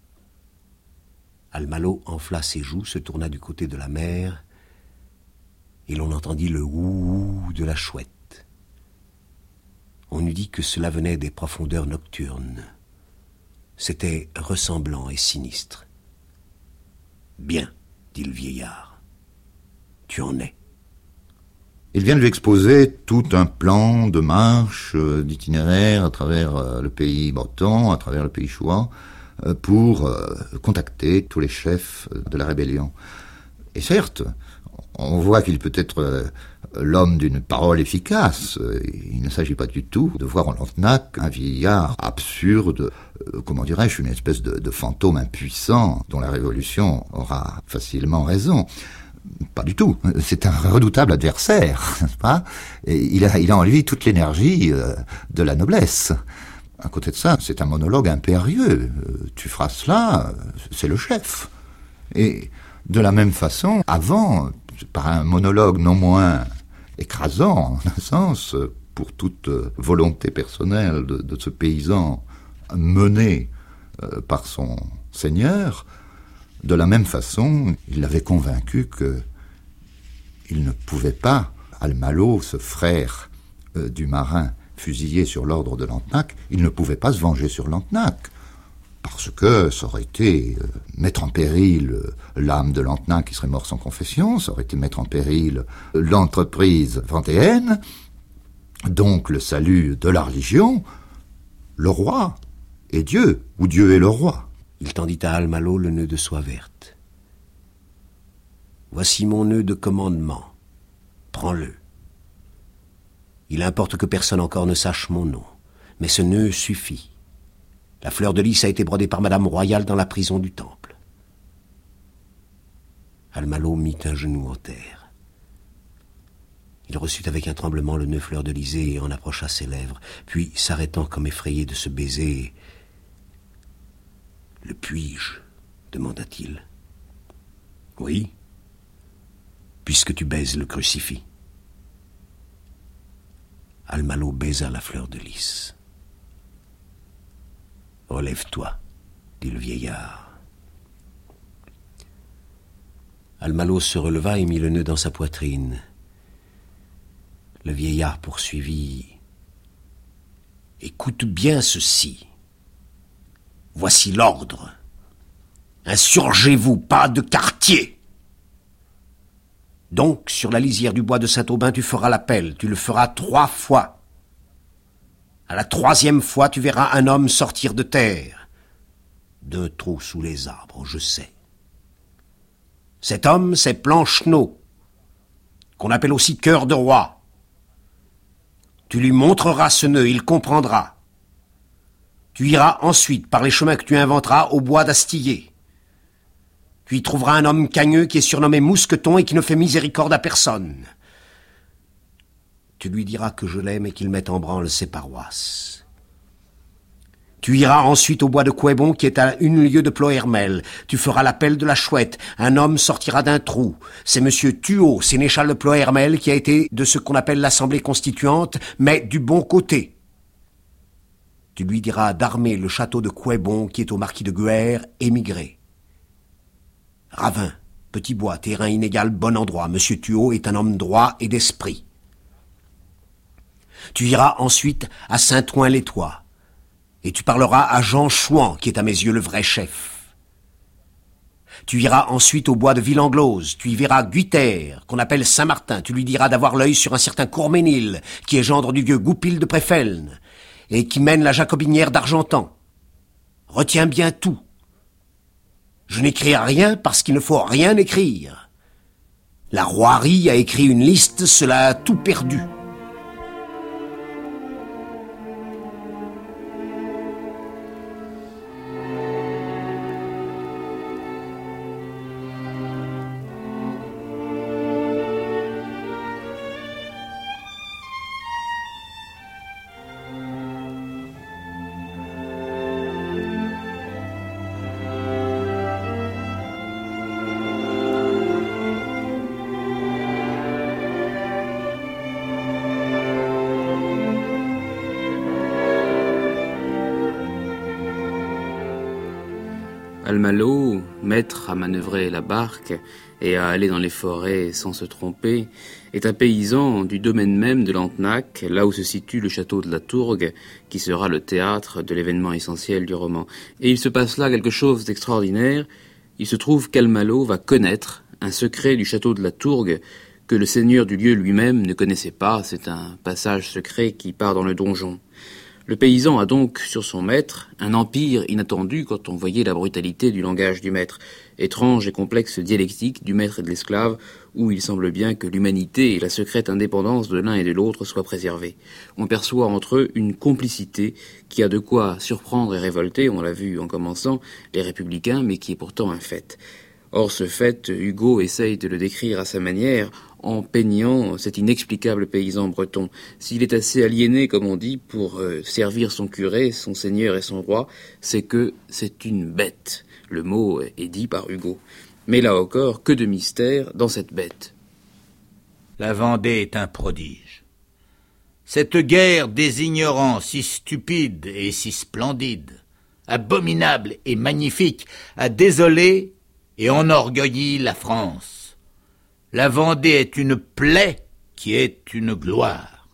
Almalo enfla ses joues, se tourna du côté de la mer, et l'on entendit le ouh de la chouette. On eût dit que cela venait des profondeurs nocturnes. C'était ressemblant et sinistre. « Bien, dit le vieillard. Tu en es. » Il vient de lui exposer tout un plan de marche, euh, d'itinéraire à travers euh, le pays breton, à travers le pays chouan, euh, pour euh, contacter tous les chefs de la rébellion. Et certes, on voit qu'il peut être euh, l'homme d'une parole efficace. Il ne s'agit pas du tout de voir en Lantenac un vieillard absurde, euh, comment dirais-je, une espèce de, de fantôme impuissant dont la Révolution aura facilement raison. Pas du tout. C'est un redoutable adversaire, n'est-ce pas ? Et il a, il a en lui toute l'énergie euh, de la noblesse. À côté de ça, c'est un monologue impérieux. Euh, tu feras cela, c'est le chef. Et de la même façon, avant, par un monologue non moins écrasant, en un sens, pour toute volonté personnelle de, de ce paysan mené euh, par son seigneur, de la même façon, il l'avait convaincu que il ne pouvait pas, Almalo, ce frère euh, du marin fusillé sur l'ordre de Lantenac, il ne pouvait pas se venger sur Lantenac, parce que ça aurait été euh, mettre en péril euh, l'âme de Lantenac qui serait mort sans confession, ça aurait été mettre en péril euh, l'entreprise vendéenne, donc le salut de la religion, le roi est Dieu, ou Dieu est le roi. Il tendit à Almalo le nœud de soie verte. Voici mon nœud de commandement. Prends-le. Il importe que personne encore ne sache mon nom, mais ce nœud suffit. La fleur de lys a été brodée par Madame Royale dans la prison du Temple. Almalo mit un genou en terre. Il reçut avec un tremblement le nœud fleur de lysée et en approcha ses lèvres, puis, s'arrêtant comme effrayé de ce baiser, « Le puis-je » demanda-t-il. « Oui, puisque tu baises le crucifix. » Almalo baisa la fleur de lys. « Relève-toi, dit le vieillard. » Almalo se releva et mit le nœud dans sa poitrine. Le vieillard poursuivit. « Écoute bien ceci. Voici l'ordre. Insurgez-vous, pas de quartier. Donc, sur la lisière du bois de Saint-Aubin, tu feras l'appel. Tu le feras trois fois. À la troisième fois, tu verras un homme sortir de terre. D'un trou sous les arbres, je sais. Cet homme, c'est Plancheneau, qu'on appelle aussi Cœur de Roi. Tu lui montreras ce nœud, il comprendra. Tu iras ensuite, par les chemins que tu inventeras, au bois d'Astillé. Tu y trouveras un homme cagneux qui est surnommé Mousqueton et qui ne fait miséricorde à personne. Tu lui diras que je l'aime et qu'il mette en branle ses paroisses. Tu iras ensuite au bois de Couébon qui est à une lieue de Plohermel. Tu feras l'appel de la chouette. Un homme sortira d'un trou. C'est monsieur Thuot, sénéchal de Plohermel, qui a été de ce qu'on appelle l'Assemblée constituante, mais du bon côté. Tu lui diras d'armer le château de Couébon qui est au marquis de Guer, émigré. Ravin, petit bois, terrain inégal, bon endroit. Monsieur Thuot est un homme droit et d'esprit. Tu iras ensuite à Saint-Ouen-les-Toits, et tu parleras à Jean Chouan, qui est à mes yeux le vrai chef. Tu iras ensuite au bois de Villanglose, tu y verras Guiter, qu'on appelle Saint-Martin, tu lui diras d'avoir l'œil sur un certain Courménil, qui est gendre du vieux Goupil de Préfelne, et qui mène la Jacobinière d'Argentan. Retiens bien tout. Je n'écris rien parce qu'il ne faut rien écrire. La Roirie a écrit une liste, cela a tout perdu. Almalo, maître à manœuvrer la barque et à aller dans les forêts sans se tromper, est un paysan du domaine même de Lantenac, là où se situe le château de la Tourgue, qui sera le théâtre de l'événement essentiel du roman. Et il se passe là quelque chose d'extraordinaire. Il se trouve qu'Almalo va connaître un secret du château de la Tourgue que le seigneur du lieu lui-même ne connaissait pas. C'est un passage secret qui part dans le donjon. Le paysan a donc sur son maître un empire inattendu quand on voyait la brutalité du langage du maître, étrange et complexe dialectique du maître et de l'esclave, où il semble bien que l'humanité et la secrète indépendance de l'un et de l'autre soient préservées. On perçoit entre eux une complicité qui a de quoi surprendre et révolter, on l'a vu en commençant, les républicains, mais qui est pourtant un fait. Or ce fait, Hugo essaye de le décrire à sa manière, en peignant cet inexplicable paysan breton. S'il est assez aliéné, comme on dit, pour euh, servir son curé, son seigneur et son roi, c'est que c'est une bête. Le mot est dit par Hugo. Mais là encore, que de mystère dans cette bête. La Vendée est un prodige. Cette guerre des ignorants si stupide et si splendide, abominable et magnifique, a désolé et enorgueilli la France. La Vendée est une plaie qui est une gloire.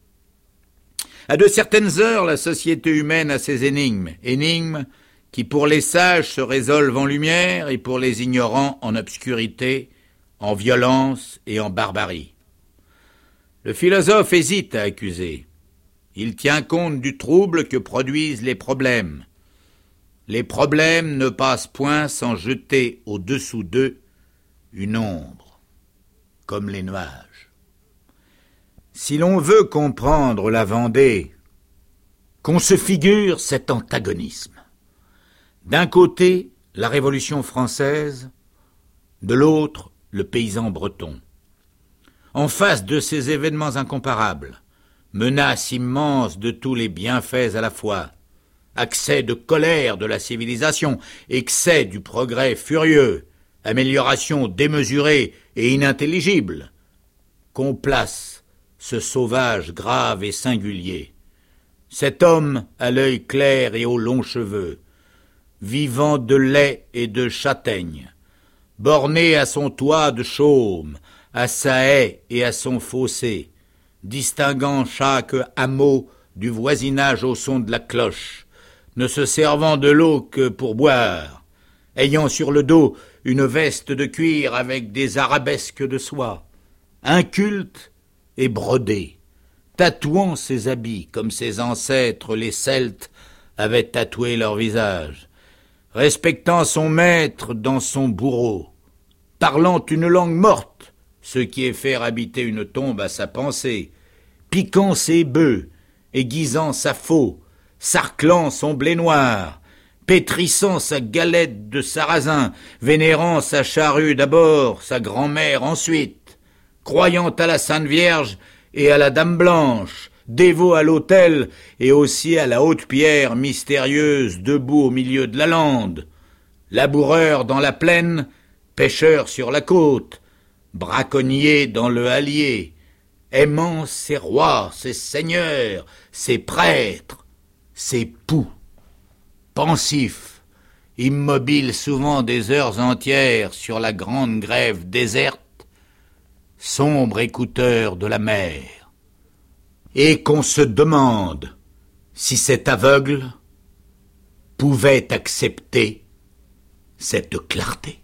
À de certaines heures, la société humaine a ses énigmes, énigmes qui pour les sages se résolvent en lumière et pour les ignorants en obscurité, en violence et en barbarie. Le philosophe hésite à accuser. Il tient compte du trouble que produisent les problèmes. Les problèmes ne passent point sans jeter au-dessous d'eux une ombre, comme les nuages. Si l'on veut comprendre la Vendée, qu'on se figure cet antagonisme. D'un côté, la Révolution française, de l'autre, le paysan breton. En face de ces événements incomparables, menace immense de tous les bienfaits à la fois, accès de colère de la civilisation, excès du progrès furieux, amélioration démesurée et inintelligible, qu'on place ce sauvage grave et singulier, cet homme à l'œil clair et aux longs cheveux, vivant de lait et de châtaigne, borné à son toit de chaume, à sa haie et à son fossé, distinguant chaque hameau du voisinage au son de la cloche, ne se servant de l'eau que pour boire, ayant sur le dos une veste de cuir avec des arabesques de soie, inculte et brodé, tatouant ses habits comme ses ancêtres les Celtes avaient tatoué leur visage, respectant son maître dans son bourreau, parlant une langue morte, ce qui est faire habiter une tombe à sa pensée, piquant ses bœufs, aiguisant sa faux, sarclant son blé noir, pétrissant sa galette de sarrasin, vénérant sa charrue d'abord, sa grand-mère ensuite, croyant à la Sainte Vierge et à la Dame Blanche, dévot à l'autel et aussi à la haute pierre mystérieuse debout au milieu de la lande, laboureur dans la plaine, pêcheur sur la côte, braconnier dans le hallier, aimant ses rois, ses seigneurs, ses prêtres, ses poux, pensif, immobile souvent des heures entières sur la grande grève déserte, sombre écouteur de la mer, et qu'on se demande si cet aveugle pouvait accepter cette clarté.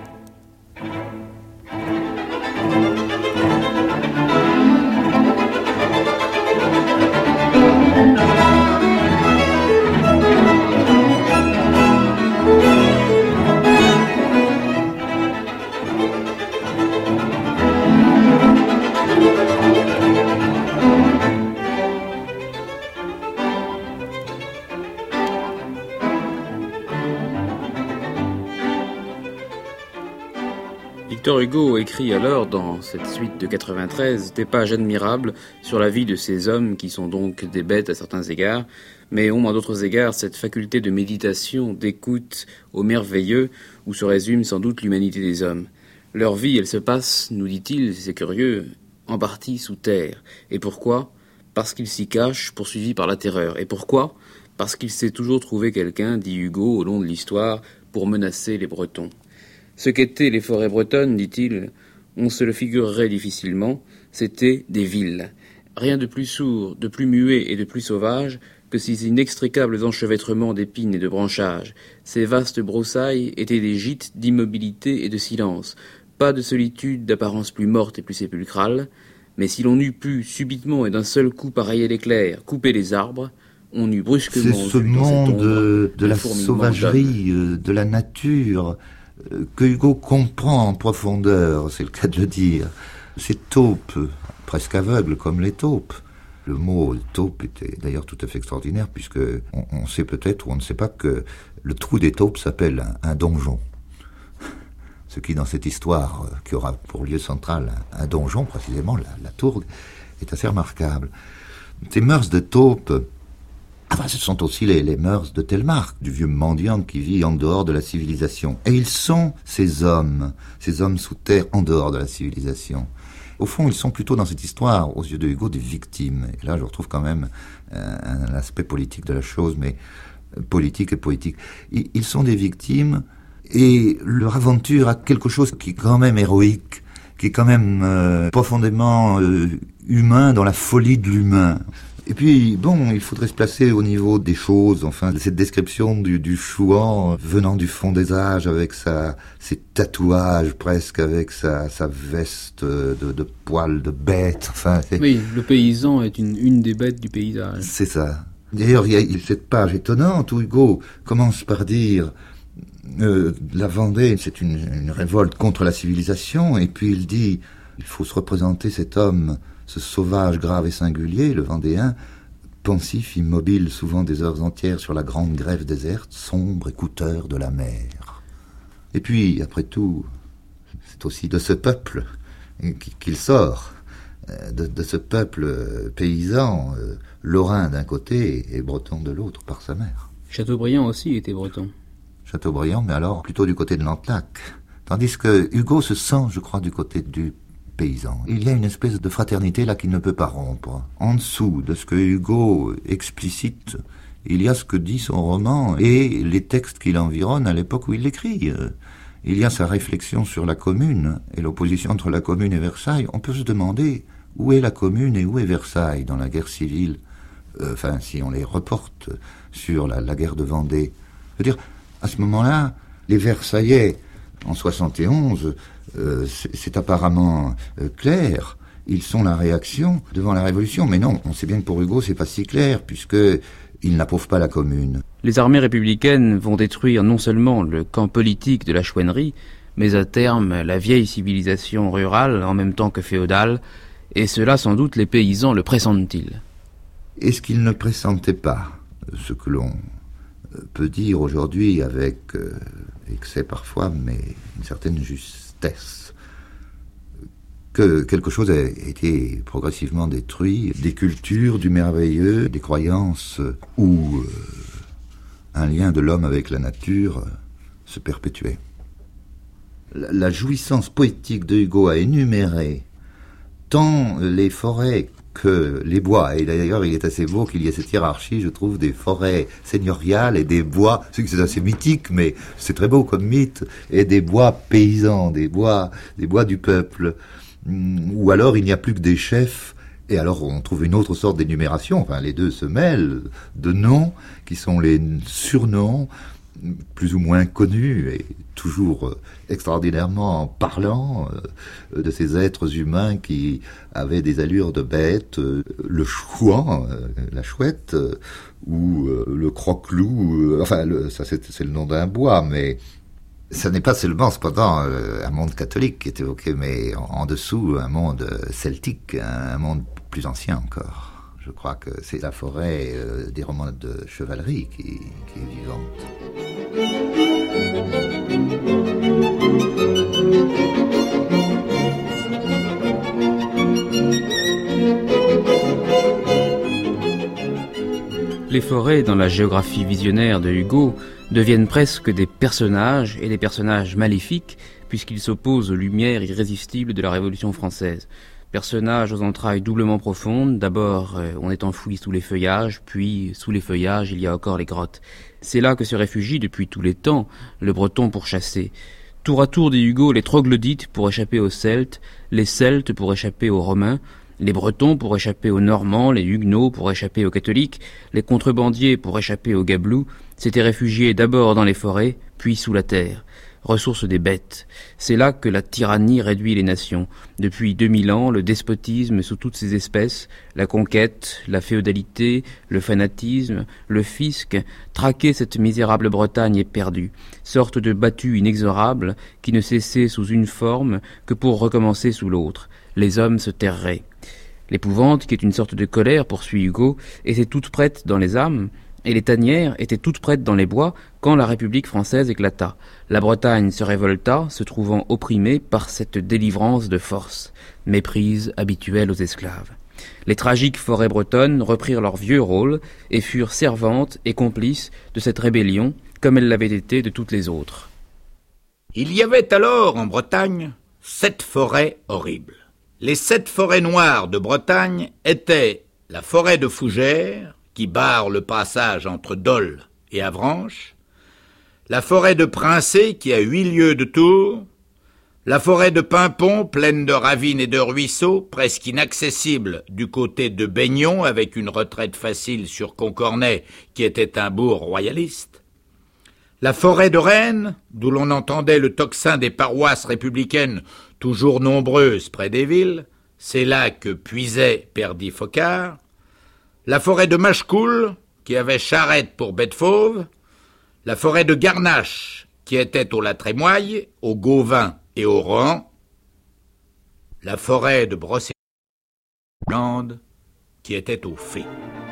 Victor Hugo écrit alors, dans cette suite de quatre-vingt-treize, des pages admirables sur la vie de ces hommes qui sont donc des bêtes à certains égards, mais ont à d'autres égards cette faculté de méditation, d'écoute au merveilleux, où se résume sans doute l'humanité des hommes. Leur vie, elle se passe, nous dit-il, c'est curieux, en partie sous terre. Et pourquoi ? Parce qu'ils s'y cachent, poursuivis par la terreur. Et pourquoi ? Parce qu'il s'est toujours trouvé quelqu'un, dit Hugo, au long de l'histoire, pour menacer les Bretons. Ce qu'étaient les forêts bretonnes, dit-il, on se le figurerait difficilement, c'étaient des villes. Rien de plus sourd, de plus muet et de plus sauvage que ces inextricables enchevêtrements d'épines et de branchages. Ces vastes broussailles étaient des gîtes d'immobilité et de silence, pas de solitude d'apparence plus morte et plus sépulcrale, mais si l'on eût pu, subitement et d'un seul coup pareil à l'éclair, couper les arbres, on eut brusquement... C'est ce monde de, de la sauvagerie, euh, de la nature, euh, que Hugo comprend en profondeur, c'est le cas de le dire. Ces taupes, presque aveugles comme les taupes. Le mot taupe était d'ailleurs tout à fait extraordinaire, puisque on, on sait peut-être ou on ne sait pas que le trou des taupes s'appelle un, un donjon. Ce qui, dans cette histoire, euh, qui aura pour lieu central un, un donjon, précisément, la, la tourgue, est assez remarquable. Ces mœurs de taupe, enfin, ce sont aussi les, les mœurs de Telmaque, du vieux mendiant qui vit en dehors de la civilisation. Et ils sont ces hommes, ces hommes sous terre en dehors de la civilisation. Au fond, ils sont plutôt dans cette histoire, aux yeux de Hugo, des victimes. Et là, je retrouve quand même un, un aspect politique de la chose, mais politique et poétique. Ils, ils sont des victimes, et leur aventure a quelque chose qui est quand même héroïque, qui est quand même euh, profondément euh, humain dans la folie de l'humain. Et puis, bon, il faudrait se placer au niveau des choses, enfin, cette description du, du chouan venant du fond des âges avec sa, ses tatouages presque, avec sa, sa veste de, de poils de bête, enfin... C'est... Oui, le paysan est une, une des bêtes du paysage. C'est ça. D'ailleurs, il y a cette page étonnante où Hugo commence par dire... Euh, la Vendée, c'est une, une révolte contre la civilisation, et puis il dit, il faut se représenter cet homme, ce sauvage grave et singulier, le Vendéen, pensif, immobile, souvent des heures entières sur la grande grève déserte, sombre écouteur de la mer. Et puis, après tout, c'est aussi de ce peuple qu'il sort, de, de ce peuple paysan, euh, lorrain d'un côté et breton de l'autre par sa mère. Chateaubriand aussi était breton. Chateaubriand, mais alors plutôt du côté de Lantenac. Tandis que Hugo se sent, je crois, du côté du paysan. Il y a une espèce de fraternité là qu'il ne peut pas rompre. En dessous de ce que Hugo explicite, il y a ce que dit son roman et les textes qui l'environnent à l'époque où il l'écrit. Il y a sa réflexion sur la Commune et l'opposition entre la Commune et Versailles. On peut se demander où est la Commune et où est Versailles dans la guerre civile. Euh, enfin, si on les reporte sur la, la guerre de Vendée. Je veux dire, à ce moment-là, les Versaillais, en soixante et onze, euh, c'est, c'est apparemment euh, clair. Ils sont la réaction devant la Révolution. Mais non, on sait bien que pour Hugo, c'est pas si clair, puisqu'il n'approuve pas la Commune. Les armées républicaines vont détruire non seulement le camp politique de la chouannerie, mais à terme la vieille civilisation rurale, en même temps que féodale, et cela sans doute les paysans le pressentent-ils. Est-ce qu'ils ne pressentaient pas ce que l'on peut dire aujourd'hui avec euh, excès parfois, mais une certaine justesse, que quelque chose a été progressivement détruit, des cultures, du merveilleux, des croyances où euh, un lien de l'homme avec la nature euh, se perpétuait. La, la jouissance poétique de Hugo a énuméré tant les forêts que les bois, et d'ailleurs il est assez beau qu'il y ait cette hiérarchie, je trouve, des forêts seigneuriales et des bois, c'est assez mythique, mais c'est très beau comme mythe, et des bois paysans, des bois, des bois du peuple, ou alors il n'y a plus que des chefs, et alors on trouve une autre sorte d'énumération, enfin les deux se mêlent, de noms, qui sont les surnoms, plus ou moins connus, et toujours euh, extraordinairement parlants, euh, de ces êtres humains qui avaient des allures de bêtes, euh, le chouan, euh, la chouette, euh, ou euh, le croque-loup, euh, enfin le, ça c'est, c'est le nom d'un bois, mais ça n'est pas seulement cependant euh, un monde catholique qui est évoqué, mais en, en dessous un monde celtique, un, un monde plus ancien encore. Je crois que c'est la forêt euh, des romans de chevalerie qui, qui est vivante. Les forêts, dans la géographie visionnaire de Hugo, deviennent presque des personnages, et des personnages maléfiques, puisqu'ils s'opposent aux lumières irrésistibles de la Révolution française. Personnages aux entrailles doublement profondes, d'abord euh, on est enfoui sous les feuillages, puis sous les feuillages il y a encore les grottes. C'est là que se réfugie depuis tous les temps le breton pourchassé. Tour à tour, dit Hugo, les troglodytes pour échapper aux Celtes, les Celtes pour échapper aux Romains, les Bretons pour échapper aux Normands, les Huguenots pour échapper aux catholiques, les contrebandiers pour échapper aux Gabelous, s'étaient réfugiés d'abord dans les forêts, puis sous la terre. Ressource des bêtes. C'est là que la tyrannie réduit les nations. Depuis deux mille ans, le despotisme sous toutes ses espèces, la conquête, la féodalité, le fanatisme, le fisc, traquaient cette misérable Bretagne éperdue, sorte de battue inexorable qui ne cessait sous une forme que pour recommencer sous l'autre. Les hommes se terraient. L'épouvante, qui est une sorte de colère, poursuit Hugo, était toute prête dans les âmes, et les tanières étaient toutes prêtes dans les bois quand la République française éclata. La Bretagne se révolta, se trouvant opprimée par cette délivrance de force, méprise habituelle aux esclaves. Les tragiques forêts bretonnes reprirent leur vieux rôle et furent servantes et complices de cette rébellion, comme elles l'avaient été de toutes les autres. Il y avait alors en Bretagne sept forêts horribles. Les sept forêts noires de Bretagne étaient la forêt de Fougères, qui barre le passage entre Dole et Avranches, la forêt de Princé, qui a huit lieues de tour, la forêt de Pimpon, pleine de ravines et de ruisseaux, presque inaccessible du côté de Baignon, avec une retraite facile sur Concornet, qui était un bourg royaliste, la forêt de Rennes, d'où l'on entendait le tocsin des paroisses républicaines, toujours nombreuses près des villes, c'est là que puisait Perdit Focard, la forêt de Machecoul, qui avait Charette pour bête-fauve, la forêt de Garnache, qui était au Latrémoille, au Gauvin et au Rohan, la forêt de Brocéliande, qui était au Fay.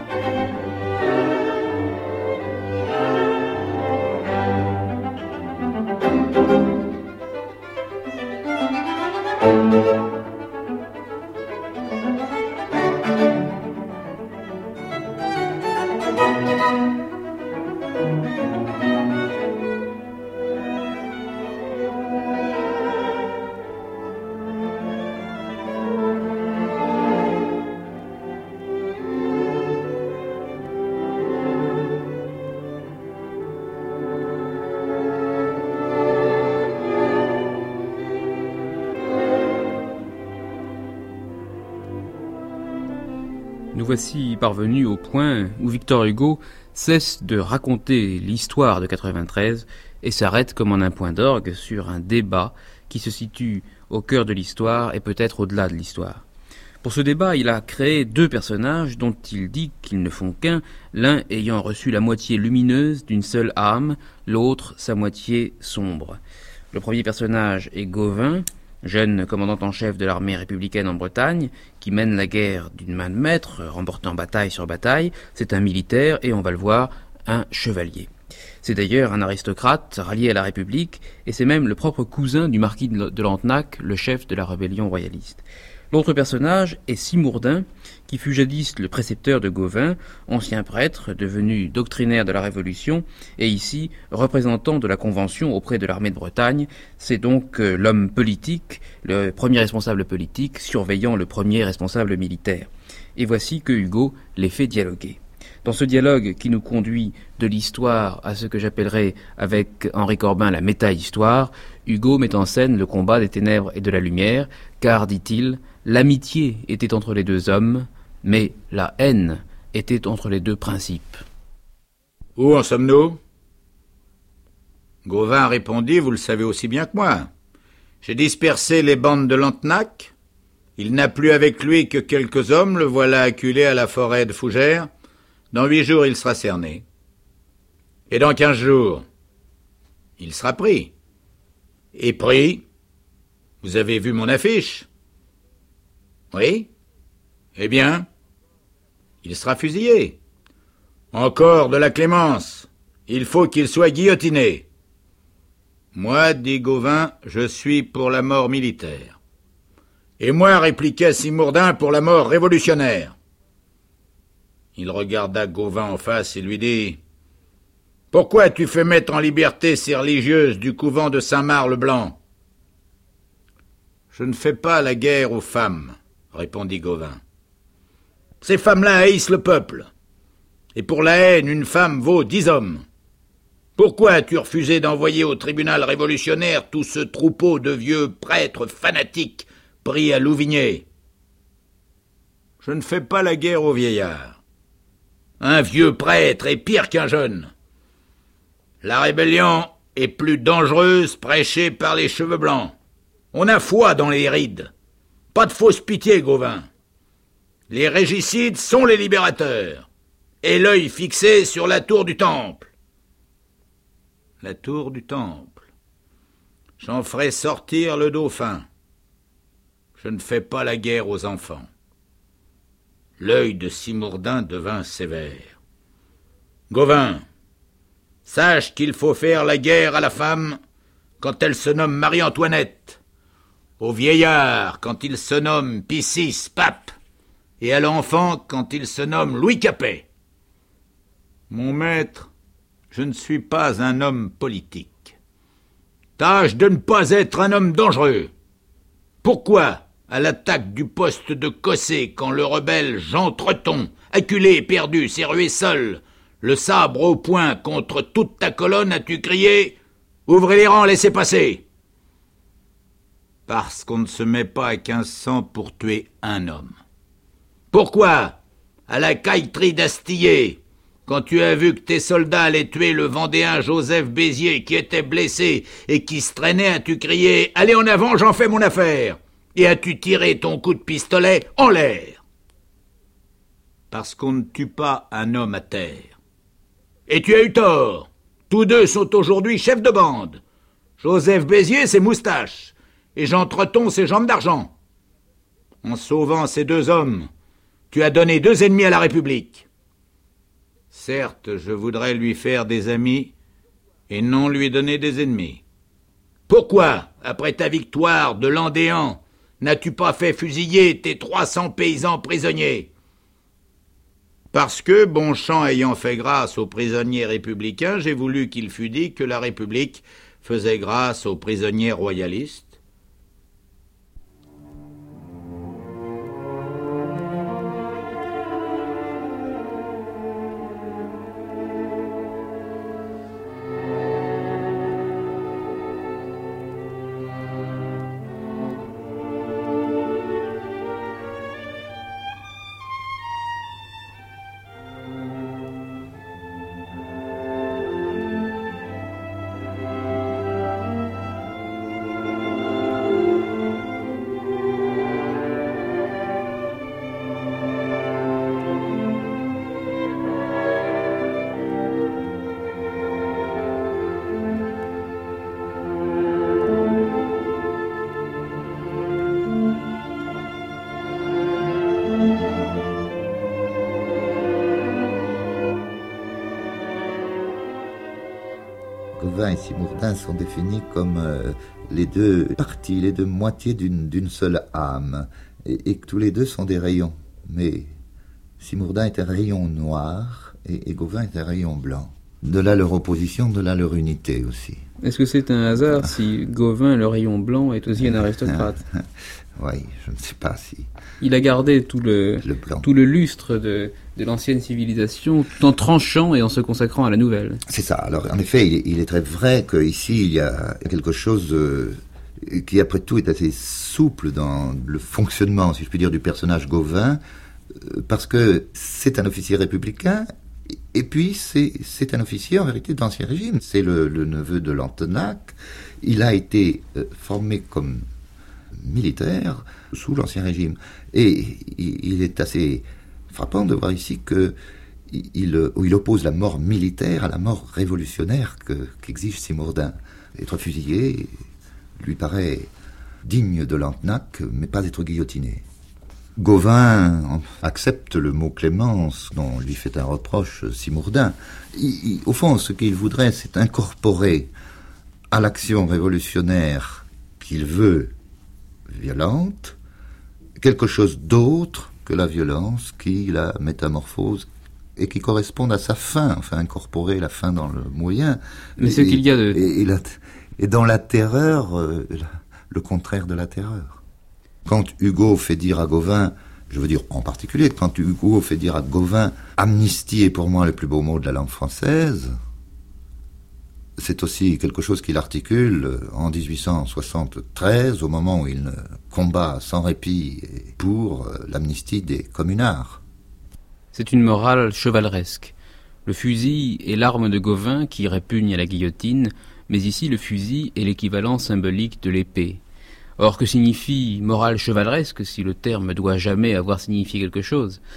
Nous voici parvenus au point où Victor Hugo cesse de raconter l'histoire de quatre-vingt-treize et s'arrête comme en un point d'orgue sur un débat qui se situe au cœur de l'histoire et peut-être au-delà de l'histoire. Pour ce débat, il a créé deux personnages dont il dit qu'ils ne font qu'un, l'un ayant reçu la moitié lumineuse d'une seule âme, l'autre sa moitié sombre. Le premier personnage est Gauvin, jeune commandant en chef de l'armée républicaine en Bretagne, qui mène la guerre d'une main de maître, remportant bataille sur bataille. C'est un militaire et, on va le voir, un chevalier. C'est d'ailleurs un aristocrate rallié à la République, et c'est même le propre cousin du marquis de Lantenac, le chef de la rébellion royaliste. L'autre personnage est Simourdin, qui fut jadis le précepteur de Gauvin, ancien prêtre, devenu doctrinaire de la Révolution, et ici représentant de la Convention auprès de l'armée de Bretagne. C'est donc euh, l'homme politique, le premier responsable politique, surveillant le premier responsable militaire. Et voici que Hugo les fait dialoguer. Dans ce dialogue qui nous conduit de l'histoire à ce que j'appellerai avec Henri Corbin la méta-histoire, Hugo met en scène le combat des ténèbres et de la lumière, car, dit-il, l'amitié était entre les deux hommes, mais la haine était entre les deux principes. Où en sommes-nous ? Gauvin répondit, vous le savez aussi bien que moi. J'ai dispersé les bandes de Lantenac. Il n'a plus avec lui que quelques hommes, le voilà acculé à la forêt de Fougères. Dans huit jours, il sera cerné. Et dans quinze jours, il sera pris. Et pris, vous avez vu mon affiche ? Oui ? Eh bien, il sera fusillé. Encore de la clémence. Il faut qu'il soit guillotiné. Moi, dit Gauvin, je suis pour la mort militaire. Et moi, répliqua Simourdin, pour la mort révolutionnaire. Il regarda Gauvin en face et lui dit « Pourquoi as-tu fait mettre en liberté ces religieuses du couvent de Saint-Marc-le-Blanc ?»« Je ne fais pas la guerre aux femmes, » répondit Gauvin. « Ces femmes-là haïssent le peuple, et pour la haine, une femme vaut dix hommes. Pourquoi as-tu refusé d'envoyer au tribunal révolutionnaire tout ce troupeau de vieux prêtres fanatiques pris à Louvigné ? Je ne fais pas la guerre aux vieillards. Un vieux prêtre est pire qu'un jeune. La rébellion est plus dangereuse prêchée par les cheveux blancs. On a foi dans les rides. Pas de fausse pitié, Gauvin. Les régicides sont les libérateurs, et l'œil fixé sur la tour du Temple. La tour du Temple. J'en ferai sortir le dauphin. Je ne fais pas la guerre aux enfants. L'œil de Simourdin devint sévère. « Gauvin, sache qu'il faut faire la guerre à la femme quand elle se nomme Marie-Antoinette, au vieillard quand il se nomme Pie six, pape, et à l'enfant quand il se nomme Louis Capet. Mon maître, je ne suis pas un homme politique. Tâche de ne pas être un homme dangereux. Pourquoi, à l'attaque du poste de Cossé, quand le rebelle Jean Treton, acculé et perdu, s'est rué seul, le sabre au poing contre toute ta colonne, as-tu crié « Ouvrez les rangs, laissez passer !» Parce qu'on ne se met pas à quinze cents pour tuer un homme. Pourquoi, à la cailleterie d'Astillé, quand tu as vu que tes soldats allaient tuer le Vendéen Joseph Béziers qui était blessé et qui se traînait, as-tu crié « Allez en avant, j'en fais mon affaire !» et as-tu tiré ton coup de pistolet en l'air? Parce qu'on ne tue pas un homme à terre. Et tu as eu tort. Tous deux sont aujourd'hui chefs de bande. Joseph Béziers, c'est moustache, et Jean Treton, c'est jambes d'argent. En sauvant ces deux hommes, tu as donné deux ennemis à la République. Certes, je voudrais lui faire des amis et non lui donner des ennemis. Pourquoi, après ta victoire de Landéan, n'as-tu pas fait fusiller tes trois cents paysans prisonniers? Parce que, Bonchamp ayant fait grâce aux prisonniers républicains, j'ai voulu qu'il fût dit que la République faisait grâce aux prisonniers royalistes. Gauvin et Simurdin sont définis comme euh, les deux parties, les deux moitiés d'une, d'une seule âme, et, et que tous les deux sont des rayons. Mais Simurdin est un rayon noir et, et Gauvin est un rayon blanc. De là leur opposition, de là leur unité aussi. Est-ce que c'est un hasard si Gauvin, le rayon blanc, est aussi un aristocrate? Oui, je ne sais pas si... Il a gardé tout le, le, tout le lustre de, de l'ancienne civilisation, tout en tranchant et en se consacrant à la nouvelle. C'est ça. Alors, en effet, il est, il est très vrai qu'ici, il y a quelque chose euh, qui, après tout, est assez souple dans le fonctionnement, si je puis dire, du personnage Gauvin, euh, parce que c'est un officier républicain, et puis c'est, c'est un officier, en vérité, d'Ancien Régime. C'est le, le neveu de Lantenac. Il a été euh, formé comme militaire sous l'Ancien Régime. Et il est assez frappant de voir ici que il, il oppose la mort militaire à la mort révolutionnaire que, qu'exige Simurdin. Être fusillé lui paraît digne de Lantenac, mais pas être guillotiné. Gauvin accepte le mot clémence dont lui fait un reproche Simurdin. Il, il, au fond, ce qu'il voudrait, c'est incorporer à l'action révolutionnaire qu'il veut violente, quelque chose d'autre que la violence qui la métamorphose et qui corresponde à sa fin, enfin incorporer la fin dans le moyen. Mais ce qu'il y a de... Et, et, la, et dans la terreur, euh, la, le contraire de la terreur. Quand Hugo fait dire à Gauvin, je veux dire en particulier, quand Hugo fait dire à Gauvin « Amnistie est pour moi le plus beau mot de la langue française », c'est aussi quelque chose qu'il articule en dix-huit cent soixante-treize, au moment où il combat sans répit pour l'amnistie des communards. C'est une morale chevaleresque. Le fusil est l'arme de Gauvin qui répugne à la guillotine, mais ici le fusil est l'équivalent symbolique de l'épée. Or, que signifie morale chevaleresque si le terme doit jamais avoir signifié quelque chose?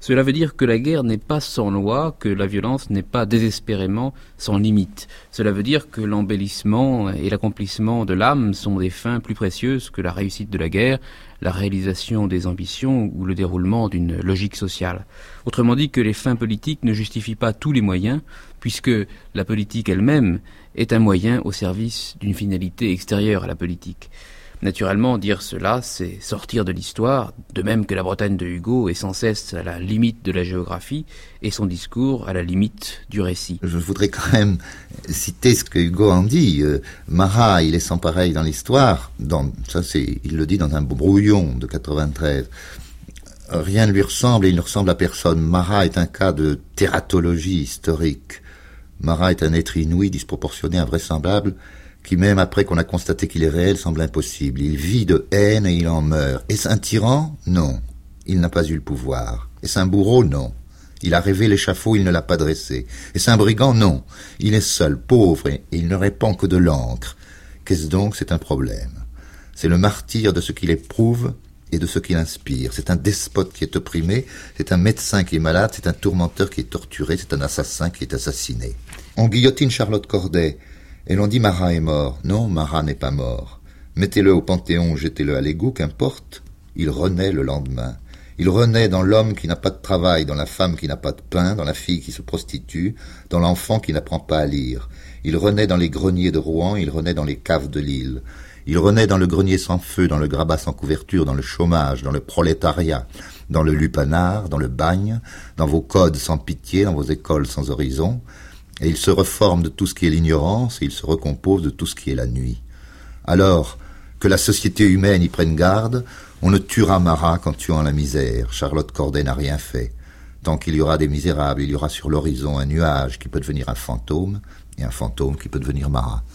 Cela veut dire que la guerre n'est pas sans loi, que la violence n'est pas désespérément sans limite. Cela veut dire que l'embellissement et l'accomplissement de l'âme sont des fins plus précieuses que la réussite de la guerre, la réalisation des ambitions ou le déroulement d'une logique sociale. Autrement dit, que les fins politiques ne justifient pas tous les moyens, puisque la politique elle-même est un moyen au service d'une finalité extérieure à la politique. Naturellement, dire cela, c'est sortir de l'histoire, de même que la Bretagne de Hugo est sans cesse à la limite de la géographie et son discours à la limite du récit. Je voudrais quand même citer ce que Hugo en dit. Euh, Marat, il est sans pareil dans l'histoire. Dans, ça, c'est, il le dit dans un brouillon de quatre-vingt-treize. Rien ne lui ressemble et il ne ressemble à personne. Marat est un cas de tératologie historique. Marat est un être inouï, disproportionné, invraisemblable, qui même après qu'on a constaté qu'il est réel, semble impossible. Il vit de haine et il en meurt. Est-ce un tyran? Non. Il n'a pas eu le pouvoir. Est-ce un bourreau? Non. Il a rêvé l'échafaud, il ne l'a pas dressé. Est-ce un brigand? Non. Il est seul, pauvre, et il ne répand que de l'encre. Qu'est-ce donc? C'est un problème. C'est le martyr de ce qu'il éprouve et de ce qu'il inspire. C'est un despote qui est opprimé, c'est un médecin qui est malade, c'est un tourmenteur qui est torturé, c'est un assassin qui est assassiné. On guillotine Charlotte Corday, et l'on dit Marat est mort. Non, Marat n'est pas mort. Mettez-le au Panthéon, jetez-le à l'égout, qu'importe. Il renaît le lendemain. Il renaît dans l'homme qui n'a pas de travail, dans la femme qui n'a pas de pain, dans la fille qui se prostitue, dans l'enfant qui n'apprend pas à lire. Il renaît dans les greniers de Rouen, il renaît dans les caves de Lille. Il renaît dans le grenier sans feu, dans le grabat sans couverture, dans le chômage, dans le prolétariat, dans le lupanar, dans le bagne, dans vos codes sans pitié, dans vos écoles sans horizon. Et il se reforme de tout ce qui est l'ignorance, et il se recompose de tout ce qui est la nuit. Alors, que la société humaine y prenne garde, on ne tuera Marat qu'en tuant la misère. Charlotte Corday n'a rien fait. Tant qu'il y aura des misérables, il y aura sur l'horizon un nuage qui peut devenir un fantôme, et un fantôme qui peut devenir Marat.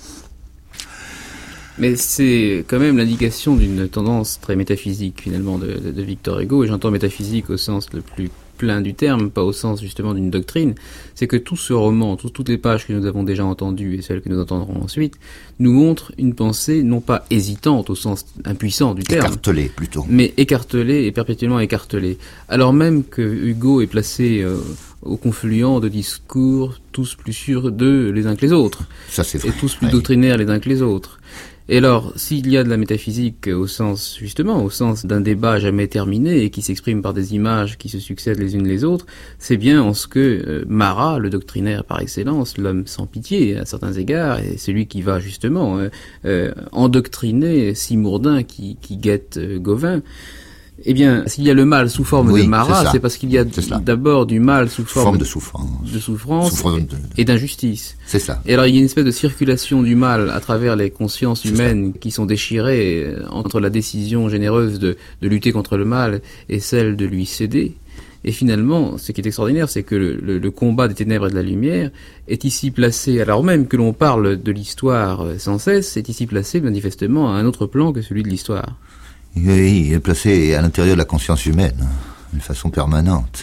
Mais c'est quand même l'indication d'une tendance très métaphysique, finalement, de, de, de Victor Hugo, et j'entends métaphysique au sens le plus plein du terme, pas au sens justement d'une doctrine. C'est que tout ce roman, tout, toutes les pages que nous avons déjà entendues et celles que nous entendrons ensuite, nous montrent une pensée non pas hésitante au sens impuissant du terme, écartelée plutôt, mais écartelée et perpétuellement écartelée. Alors même que Hugo est placé euh, au confluent de discours tous plus sûrs d'eux les uns que les autres, ça c'est vrai, et tous plus oui. doctrinaires les uns que les autres. Et alors, s'il y a de la métaphysique au sens, justement, au sens d'un débat jamais terminé et qui s'exprime par des images qui se succèdent les unes les autres, c'est bien en ce que euh, Marat, le doctrinaire par excellence, l'homme sans pitié à certains égards, et celui qui va justement euh, euh, endoctriner Simourdin qui, qui guette euh, Gauvin, eh bien, s'il y a le mal sous forme oui, de Marat, c'est, c'est parce qu'il y a d'abord du mal sous forme, forme de souffrance, de souffrance, souffrance et, de... et d'injustice. C'est ça. Et alors, il y a une espèce de circulation du mal à travers les consciences c'est humaines ça. qui sont déchirées entre la décision généreuse de, de lutter contre le mal et celle de lui céder. Et finalement, ce qui est extraordinaire, c'est que le, le, le combat des ténèbres et de la lumière est ici placé, alors même que l'on parle de l'histoire sans cesse, est ici placé manifestement à un autre plan que celui de l'histoire. Oui, il est placé à l'intérieur de la conscience humaine, d'une façon permanente.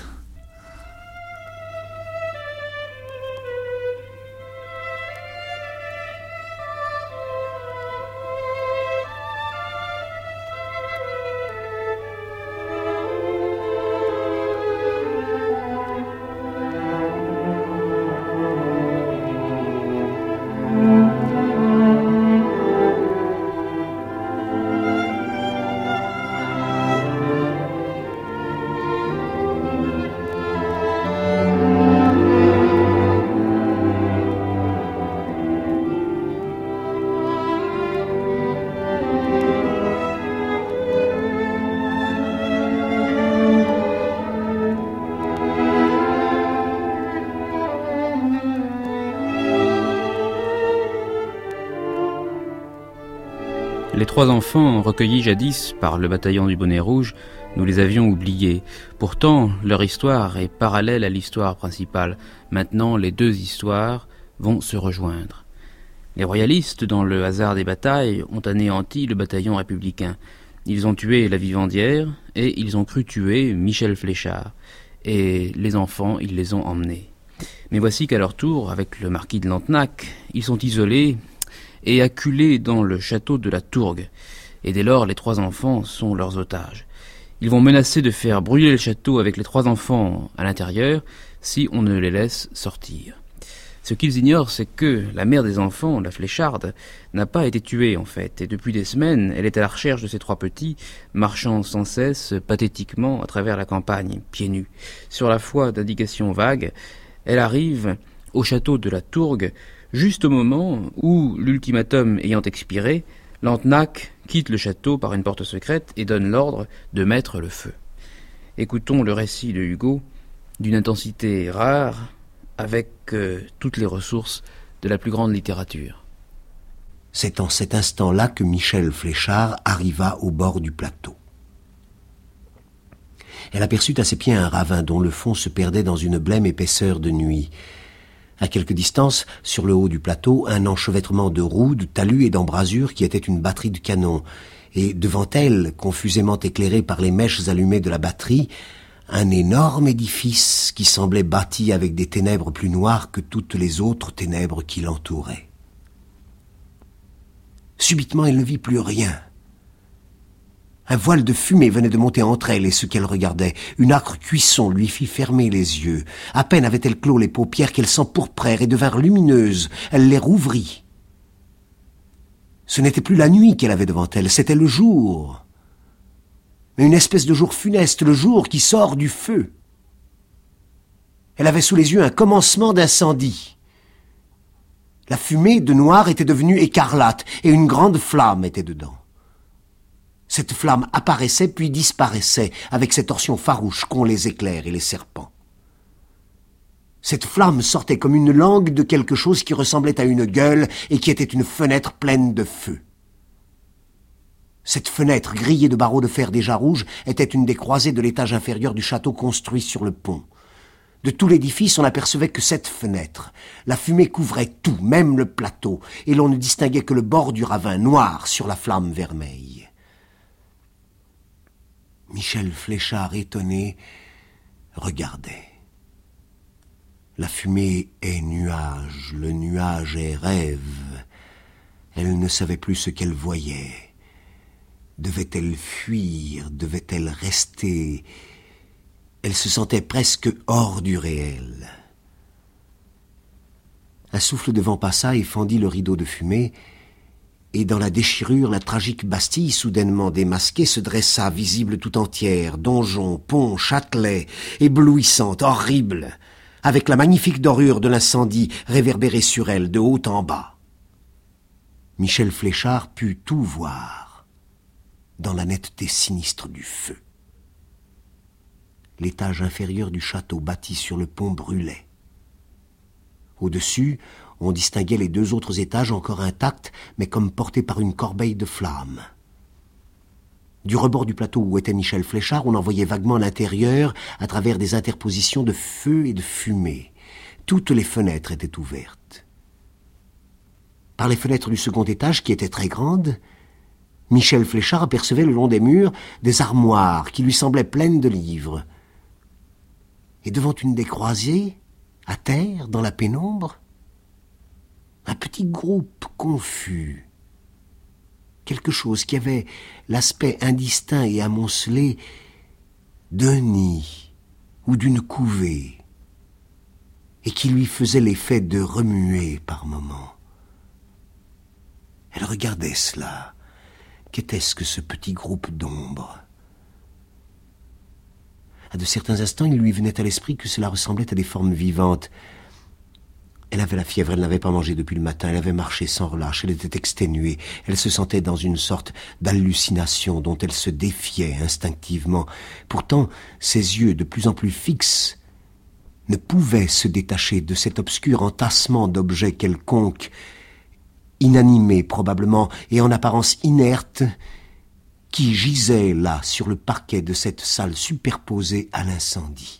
Les trois enfants recueillis jadis par le bataillon du Bonnet Rouge, nous les avions oubliés. Pourtant, leur histoire est parallèle à l'histoire principale. Maintenant, les deux histoires vont se rejoindre. Les royalistes, dans le hasard des batailles, ont anéanti le bataillon républicain. Ils ont tué la Vivandière et ils ont cru tuer Michel Fléchard. Et les enfants, ils les ont emmenés. Mais voici qu'à leur tour, avec le marquis de Lantenac, ils sont isolés et acculés dans le château de la Tourgue. Et dès lors, les trois enfants sont leurs otages. Ils vont menacer de faire brûler le château avec les trois enfants à l'intérieur si on ne les laisse sortir. Ce qu'ils ignorent, c'est que la mère des enfants, la flécharde, n'a pas été tuée en fait, et depuis des semaines, elle est à la recherche de ses trois petits, marchant sans cesse, pathétiquement, à travers la campagne, pieds nus. Sur la foi d'indications vagues, elle arrive au château de la Tourgue, juste au moment où, l'ultimatum ayant expiré, Lantenac quitte le château par une porte secrète et donne l'ordre de mettre le feu. Écoutons le récit de Hugo, d'une intensité rare, avec euh, toutes les ressources de la plus grande littérature. C'est en cet instant-là que Michel Fléchard arriva au bord du plateau. Elle aperçut à ses pieds un ravin dont le fond se perdait dans une blême épaisseur de nuit. À quelque distance, sur le haut du plateau, un enchevêtrement de roues, de talus et d'embrasures qui était une batterie de canons. Et devant elle, confusément éclairée par les mèches allumées de la batterie, un énorme édifice qui semblait bâti avec des ténèbres plus noires que toutes les autres ténèbres qui l'entouraient. Subitement, elle ne vit plus rien. Un voile de fumée venait de monter entre elle et ce qu'elle regardait. Une âcre cuisson lui fit fermer les yeux. À peine avait-elle clos les paupières qu'elles s'empourprèrent et devinrent lumineuses. Elle les rouvrit. Ce n'était plus la nuit qu'elle avait devant elle, c'était le jour. Mais une espèce de jour funeste, le jour qui sort du feu. Elle avait sous les yeux un commencement d'incendie. La fumée de noir était devenue écarlate et une grande flamme était dedans. Cette flamme apparaissait puis disparaissait avec ces torsions farouches qu'ont les éclairs et les serpents. Cette flamme sortait comme une langue de quelque chose qui ressemblait à une gueule et qui était une fenêtre pleine de feu. Cette fenêtre, grillée de barreaux de fer déjà rouges, était une des croisées de l'étage inférieur du château construit sur le pont. De tout l'édifice, on n'apercevait que cette fenêtre. La fumée couvrait tout, même le plateau, et l'on ne distinguait que le bord du ravin noir sur la flamme vermeille. Michel Fléchard, étonné, regardait. La fumée est nuage, le nuage est rêve. Elle ne savait plus ce qu'elle voyait. Devait-elle fuir? Devait-elle rester? Elle se sentait presque hors du réel. Un souffle de vent passa et fendit le rideau de fumée, et dans la déchirure, la tragique Bastille, soudainement démasquée, se dressa, visible tout entière, donjon, pont, châtelet, éblouissante, horrible, avec la magnifique dorure de l'incendie réverbérée sur elle, de haut en bas. Michel Fléchard put tout voir dans la netteté sinistre du feu. L'étage inférieur du château bâti sur le pont brûlait. Au-dessus, on distinguait les deux autres étages encore intacts, mais comme portés par une corbeille de flammes. Du rebord du plateau où était Michel Fléchard, on en voyait vaguement l'intérieur à travers des interpositions de feu et de fumée. Toutes les fenêtres étaient ouvertes. Par les fenêtres du second étage, qui étaient très grandes, Michel Fléchard apercevait le long des murs des armoires qui lui semblaient pleines de livres. Et devant une des croisées, à terre, dans la pénombre, un petit groupe confus. Quelque chose qui avait l'aspect indistinct et amoncelé d'un nid ou d'une couvée, et qui lui faisait l'effet de remuer par moments. Elle regardait cela. Qu'était-ce que ce petit groupe d'ombre? À de certains instants, il lui venait à l'esprit que cela ressemblait à des formes vivantes. Elle avait la fièvre, elle n'avait pas mangé depuis le matin, elle avait marché sans relâche, elle était exténuée, elle se sentait dans une sorte d'hallucination dont elle se défiait instinctivement. Pourtant, ses yeux, de plus en plus fixes, ne pouvaient se détacher de cet obscur entassement d'objets quelconques, inanimés probablement et en apparence inertes, qui gisaient là sur le parquet de cette salle superposée à l'incendie.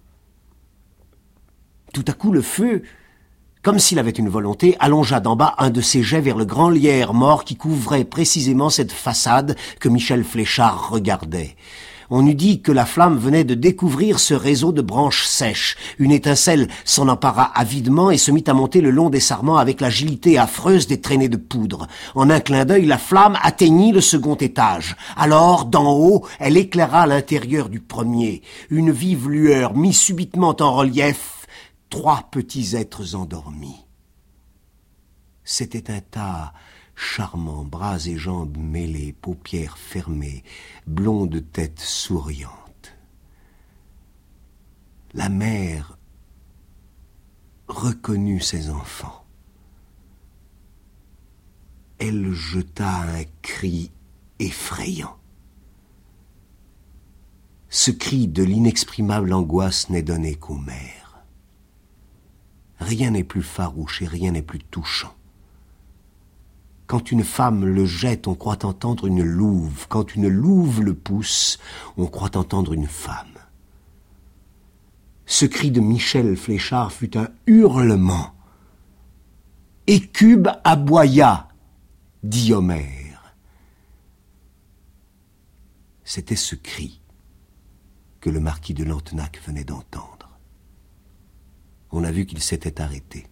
Tout à coup, le feu, comme s'il avait une volonté, allongea d'en bas un de ses jets vers le grand lierre mort qui couvrait précisément cette façade que Michel Fléchard regardait. On eût dit que la flamme venait de découvrir ce réseau de branches sèches. Une étincelle s'en empara avidement et se mit à monter le long des sarments avec l'agilité affreuse des traînées de poudre. En un clin d'œil, la flamme atteignit le second étage. Alors, d'en haut, elle éclaira l'intérieur du premier. Une vive lueur mit subitement en relief trois petits êtres endormis. C'était un tas charmant, bras et jambes mêlés, paupières fermées, blonde tête souriante. La mère reconnut ses enfants. Elle jeta un cri effrayant. Ce cri de l'inexprimable angoisse n'est donné qu'aux mères. Rien n'est plus farouche et rien n'est plus touchant. Quand une femme le jette, on croit entendre une louve. Quand une louve le pousse, on croit entendre une femme. Ce cri de Michel Fléchard fut un hurlement. « Écube aboya », dit Homère. C'était ce cri que le marquis de Lantenac venait d'entendre. On a vu qu'il s'était arrêté.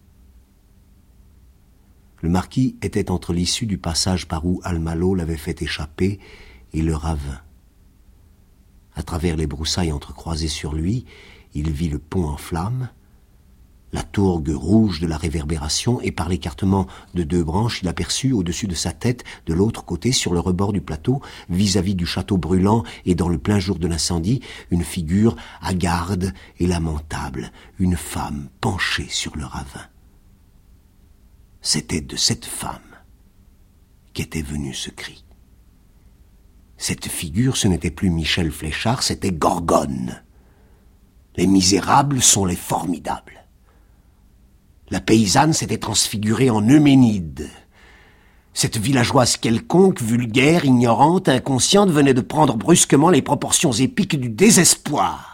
Le marquis était entre l'issue du passage par où Almalo l'avait fait échapper et le ravin. À travers les broussailles entrecroisées sur lui, il vit le pont en flammes, la tourgue rouge de la réverbération, et par l'écartement de deux branches, il aperçut au-dessus de sa tête, de l'autre côté, sur le rebord du plateau, vis-à-vis du château brûlant et dans le plein jour de l'incendie, une figure hagarde et lamentable, une femme penchée sur le ravin. C'était de cette femme qu'était venu ce cri. Cette figure, ce n'était plus Michel Fléchard, c'était Gorgone. Les misérables sont les formidables. La paysanne s'était transfigurée en Euménide. Cette villageoise quelconque, vulgaire, ignorante, inconsciente, venait de prendre brusquement les proportions épiques du désespoir.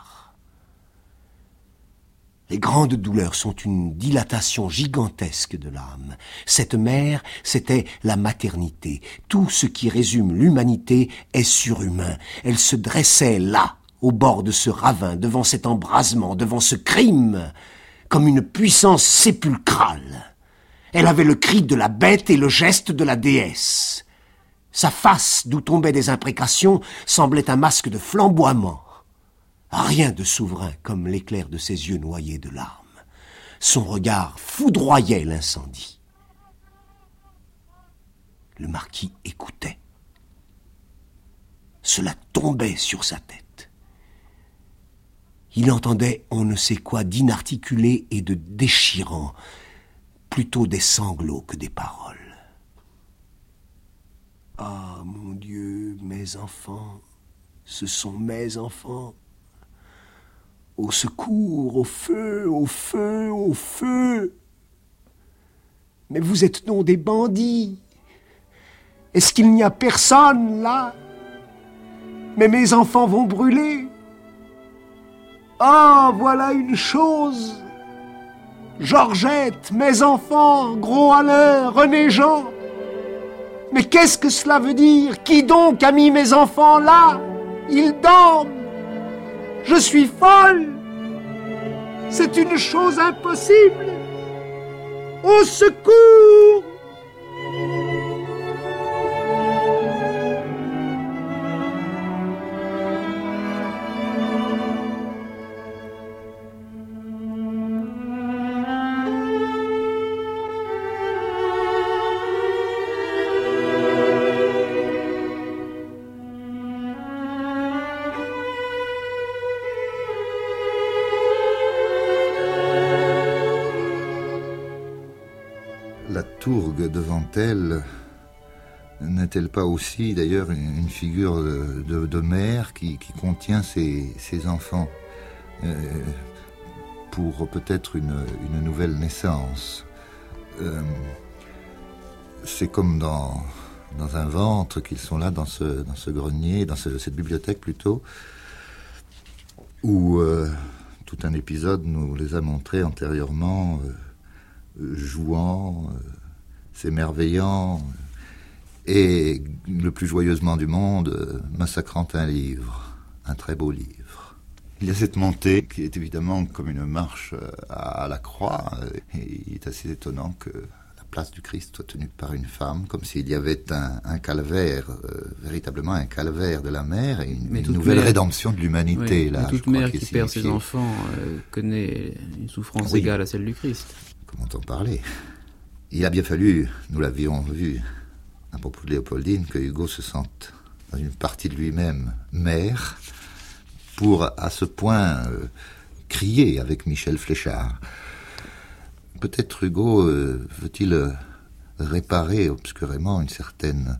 Les grandes douleurs sont une dilatation gigantesque de l'âme. Cette mère, c'était la maternité. Tout ce qui résume l'humanité est surhumain. Elle se dressait là, au bord de ce ravin, devant cet embrasement, devant ce crime, comme une puissance sépulcrale. Elle avait le cri de la bête et le geste de la déesse. Sa face, d'où tombaient des imprécations, semblait un masque de flamboiement. Rien de souverain comme l'éclair de ses yeux noyés de larmes. Son regard foudroyait l'incendie. Le marquis écoutait. Cela tombait sur sa tête. Il entendait on ne sait quoi d'inarticulé et de déchirant, plutôt des sanglots que des paroles. « Ah, mon Dieu, mes enfants, ce sont mes enfants. Au secours, au feu, au feu, au feu. Mais vous êtes donc des bandits. Est-ce qu'il n'y a personne là? Mais mes enfants vont brûler. Ah, voilà une chose. Georgette, mes enfants, Gros Alain, René Jean. Mais qu'est-ce que cela veut dire? Qui donc a mis mes enfants là? Ils dorment. Je suis folle. C'est une chose impossible. Au secours! La tourgue devant elle, n'est-elle pas aussi d'ailleurs une, une figure de, de, de mère qui, qui contient ses, ses enfants euh, pour peut-être une, une nouvelle naissance? euh, C'est comme dans, dans un ventre qu'ils sont là, dans ce, dans ce grenier, dans ce, cette bibliothèque plutôt, où euh, tout un épisode nous les a montrés antérieurement, euh, jouant, euh, s'émerveillant, euh, et le plus joyeusement du monde, euh, massacrant un livre. un très beau livre. Il y a cette montée qui est évidemment comme une marche à la croix, et il est assez étonnant que la place du Christ soit tenue par une femme, comme s'il y avait un, un calvaire, euh, véritablement un calvaire de la mère et une, une nouvelle mère, rédemption de l'humanité. Oui, là, toute je mère crois, qui, qui perd ses enfants euh, connaît une souffrance oui. égale à celle du Christ. Comment en parler ? Il a bien fallu, nous l'avions vu à propos de Léopoldine, que Hugo se sente dans une partie de lui-même mère, pour à ce point euh, crier avec Michel Fléchard. Peut-être Hugo euh, veut-il euh, réparer obscurément une certaine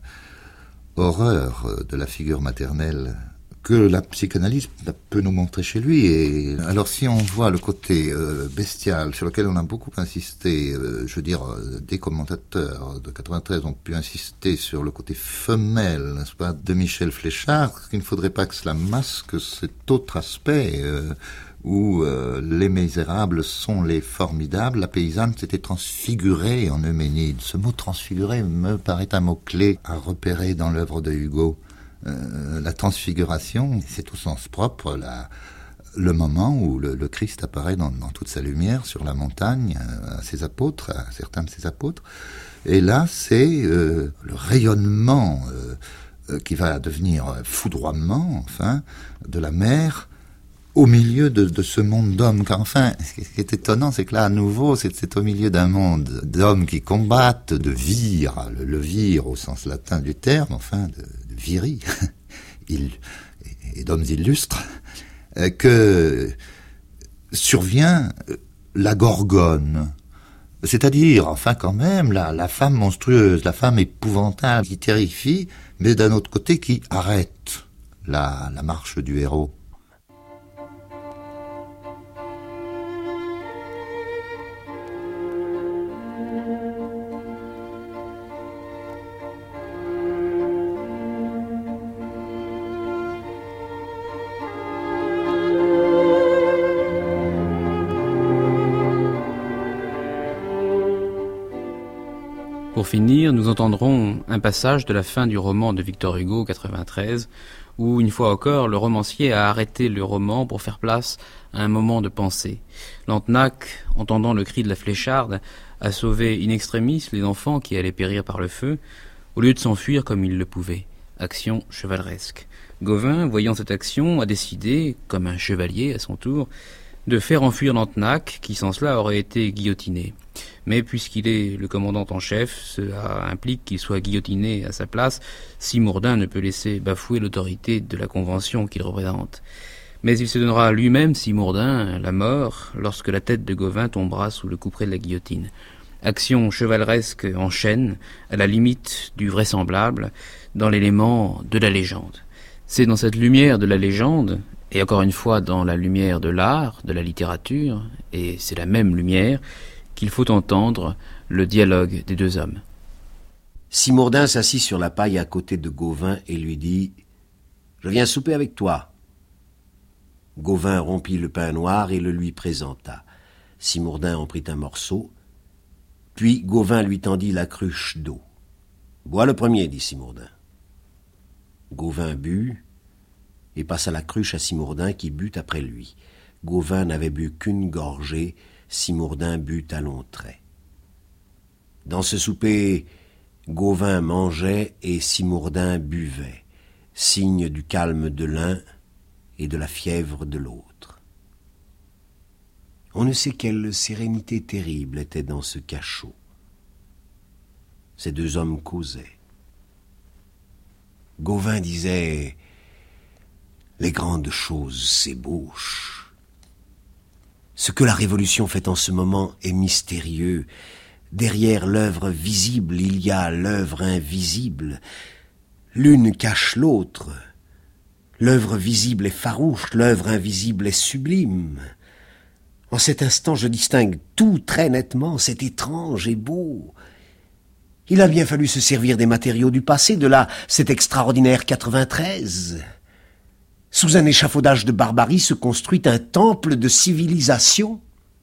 horreur euh, de la figure maternelle que la psychanalyse peut nous montrer chez lui. Et alors si on voit le côté euh, bestial sur lequel on a beaucoup insisté, euh, je veux dire, euh, des commentateurs de quatre-vingt-treize ont pu insister sur le côté femelle, n'est-ce pas, de Michel Fléchard, il ne faudrait pas que cela masque cet autre aspect euh, où euh, les misérables sont les formidables. La paysanne s'était transfigurée en Euménide. Ce mot transfiguré me paraît un mot-clé à repérer dans l'œuvre de Hugo. Euh, la transfiguration, c'est au sens propre la, le moment où le, le Christ apparaît dans, dans toute sa lumière sur la montagne à ses apôtres, à certains de ses apôtres. Et là, c'est euh, le rayonnement euh, qui va devenir foudroiement, enfin, de la mer au milieu de, de ce monde d'hommes. Car enfin, ce qui est étonnant, c'est que là, à nouveau, c'est, c'est au milieu d'un monde d'hommes qui combattent, de vire, le, le vire au sens latin du terme, enfin, de, de viri, il, et, et d'hommes illustres, euh, que survient la gorgone. C'est-à-dire, enfin, quand même, la, la femme monstrueuse, la femme épouvantable qui terrifie, mais d'un autre côté qui arrête la, la marche du héros. Pour finir, nous entendrons un passage de la fin du roman de Victor Hugo, quatre-vingt-treize, où, une fois encore, le romancier a arrêté le roman pour faire place à un moment de pensée. Lantenac, entendant le cri de la flécharde, a sauvé in extremis les enfants qui allaient périr par le feu, au lieu de s'enfuir comme il le pouvait. Action chevaleresque. Gauvin, voyant cette action, a décidé, comme un chevalier à son tour, de faire enfuir Lantenac, qui sans cela aurait été guillotiné. Mais puisqu'il est le commandant en chef, cela implique qu'il soit guillotiné à sa place, Simmourdin ne peut laisser bafouer l'autorité de la convention qu'il représente. Mais il se donnera lui-même, Simmourdin, la mort, lorsque la tête de Gauvin tombera sous le couperet de la guillotine. Action chevaleresque en chaîne, à la limite du vraisemblable, dans l'élément de la légende. C'est dans cette lumière de la légende, et encore une fois dans la lumière de l'art, de la littérature, et c'est la même lumière, qu'il faut entendre le dialogue des deux hommes. Simmourdin s'assit sur la paille à côté de Gauvin et lui dit « Je viens souper avec toi ». Gauvin rompit le pain noir et le lui présenta. Simmourdin en prit un morceau, puis Gauvin lui tendit la cruche d'eau. « Bois le premier », dit Simmourdin. Gauvin but et passa la cruche à Simmourdin qui but après lui. Gauvin n'avait bu qu'une gorgée, Simmourdin but à longs traits. Dans ce souper, Gauvin mangeait et Simmourdin buvait, signe du calme de l'un et de la fièvre de l'autre. On ne sait quelle sérénité terrible était dans ce cachot. Ces deux hommes causaient. Gauvin disait « Les grandes choses s'ébauchent. Ce que la Révolution fait en ce moment est mystérieux. Derrière l'œuvre visible, il y a l'œuvre invisible. L'une cache l'autre. L'œuvre visible est farouche, l'œuvre invisible est sublime. En cet instant, je distingue tout très nettement, c'est étrange et beau. Il a bien fallu se servir des matériaux du passé, de là cet extraordinaire quatre-vingt-treize. Sous un échafaudage de barbarie se construit un temple de civilisation.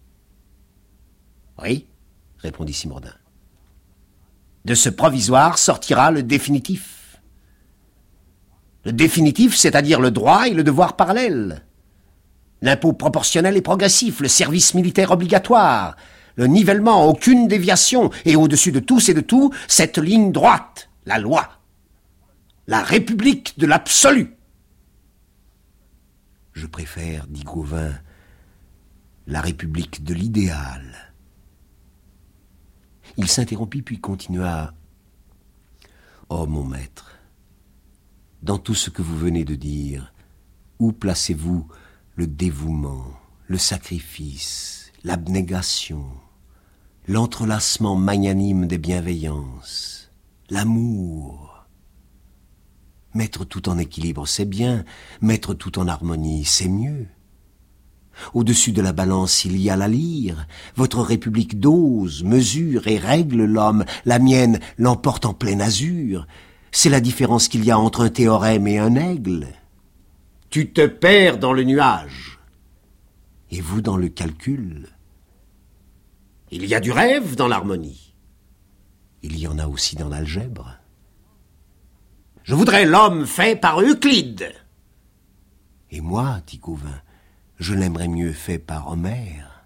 Oui, répondit Simmourdin. De ce provisoire sortira le définitif. Le définitif, c'est-à-dire le droit et le devoir parallèles. L'impôt proportionnel et progressif, le service militaire obligatoire, le nivellement, aucune déviation, et au-dessus de tous et de tout, cette ligne droite, la loi. La République de l'absolu. Je préfère, dit Gauvin, la République de l'idéal. Il s'interrompit puis continua. Oh, mon maître, dans tout ce que vous venez de dire, où placez-vous le dévouement, le sacrifice, l'abnégation, l'entrelacement magnanime des bienveillances, l'amour? Mettre tout en équilibre, c'est bien. Mettre tout en harmonie, c'est mieux. Au-dessus de la balance, il y a la lyre. Votre république dose, mesure et règle l'homme. La mienne l'emporte en plein azur. C'est la différence qu'il y a entre un théorème et un aigle. Tu te perds dans le nuage. Et vous dans le calcul. Il y a du rêve dans l'harmonie. Il y en a aussi dans l'algèbre. Je voudrais l'homme fait par Euclide. Et moi, dit Gauvin, je l'aimerais mieux fait par Homère.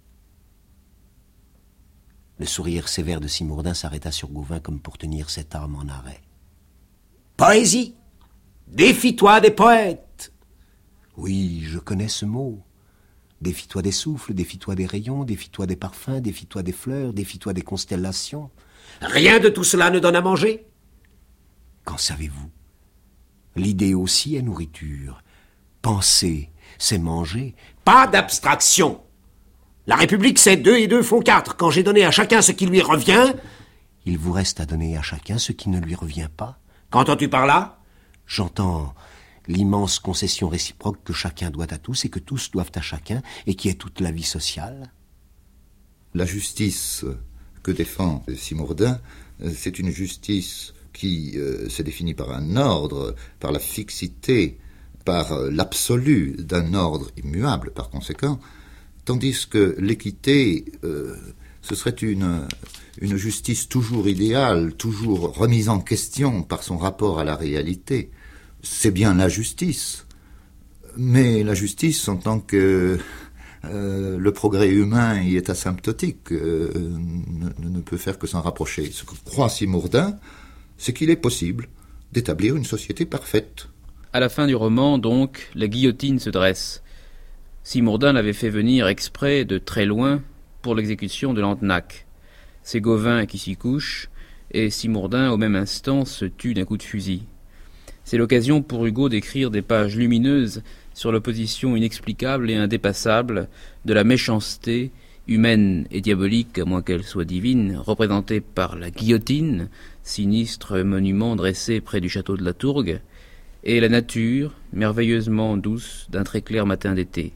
Le sourire sévère de Simondin s'arrêta sur Gauvin comme pour tenir cette arme en arrêt. Poésie, défie-toi des poètes. Oui, je connais ce mot. Défie-toi des souffles, défie-toi des rayons, défie-toi des parfums, défie-toi des fleurs, défie-toi des constellations. Rien de tout cela ne donne à manger. Qu'en savez-vous? L'idée aussi est nourriture. Penser, c'est manger. Pas d'abstraction. La République, c'est deux et deux font quatre. Quand j'ai donné à chacun ce qui lui revient, il vous reste à donner à chacun ce qui ne lui revient pas. Qu'entends-tu par là? J'entends l'immense concession réciproque que chacun doit à tous et que tous doivent à chacun et qui est toute la vie sociale. La justice que défend Simondin, c'est une justice qui euh, se définit par un ordre, par la fixité, par euh, l'absolu d'un ordre immuable par conséquent, tandis que l'équité, euh, ce serait une, une justice toujours idéale, toujours remise en question par son rapport à la réalité. C'est bien la justice, mais la justice en tant que euh, le progrès humain y est asymptotique, euh, ne, ne peut faire que s'en rapprocher. Ce que croit Simondin, c'est qu'il est possible d'établir une société parfaite. À la fin du roman, donc, la guillotine se dresse. Simondin l'avait fait venir exprès de très loin pour l'exécution de Lantenac. C'est Gauvin qui s'y couche, et Simondin, au même instant, se tue d'un coup de fusil. C'est l'occasion pour Hugo d'écrire des pages lumineuses sur l'opposition inexplicable et indépassable de la méchanceté, humaine et diabolique, à moins qu'elle soit divine, représentée par la guillotine, sinistre monument dressé près du château de la Tourgue, et la nature, merveilleusement douce d'un très clair matin d'été.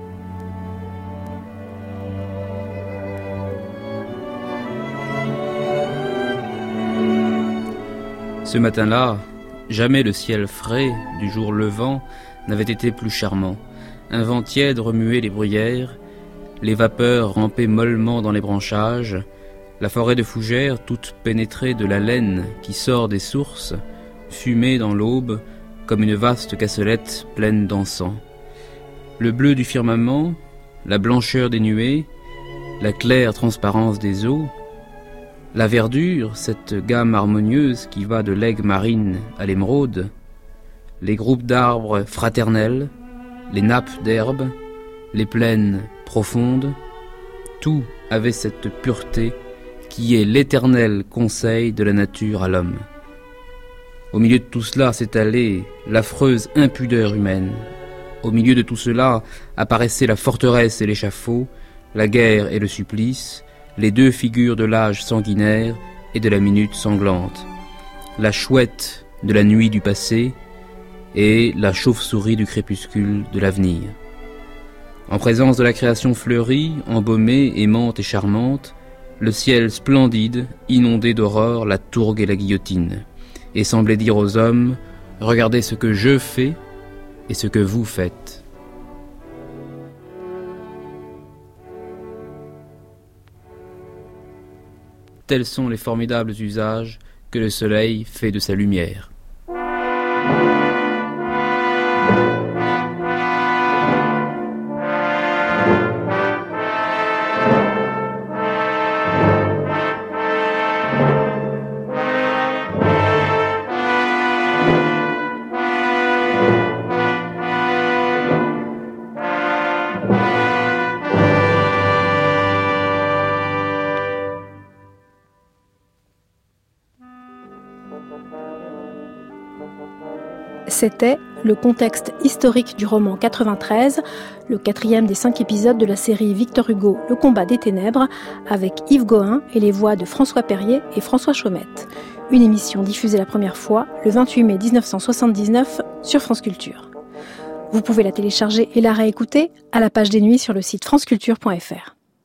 Ce matin-là, jamais le ciel frais du jour levant n'avait été plus charmant. Un vent tiède remuait les bruyères, les vapeurs rampaient mollement dans les branchages, la forêt de fougères, toute pénétrée de la laine qui sort des sources, fumait dans l'aube comme une vaste cassolette pleine d'encens. Le bleu du firmament, la blancheur des nuées, la claire transparence des eaux, la verdure, cette gamme harmonieuse qui va de l'aigue marine à l'émeraude, les groupes d'arbres fraternels, les nappes d'herbe, les plaines profondes, tout avait cette pureté qui est l'éternel conseil de la nature à l'homme. Au milieu de tout cela s'étalait l'affreuse impudeur humaine. Au milieu de tout cela apparaissaient la forteresse et l'échafaud, la guerre et le supplice, les deux figures de l'âge sanguinaire et de la minute sanglante, la chouette de la nuit du passé et la chauve-souris du crépuscule de l'avenir. En présence de la création fleurie, embaumée, aimante et charmante, le ciel splendide, inondé d'aurore, la tourgue et la guillotine, et semblait dire aux hommes, « Regardez ce que je fais et ce que vous faites. » Tels sont les formidables usages que le soleil fait de sa lumière. C'était le contexte historique du roman quatre-vingt-treize, le quatrième des cinq épisodes de la série Victor Hugo, Le combat des ténèbres, avec Yves Gohin et les voix de François Perrier et François Chaumette. Une émission diffusée la première fois le vingt-huit mai dix-neuf cent soixante-dix-neuf sur France Culture. Vous pouvez la télécharger et la réécouter à la page des nuits sur le site franceculture point f r.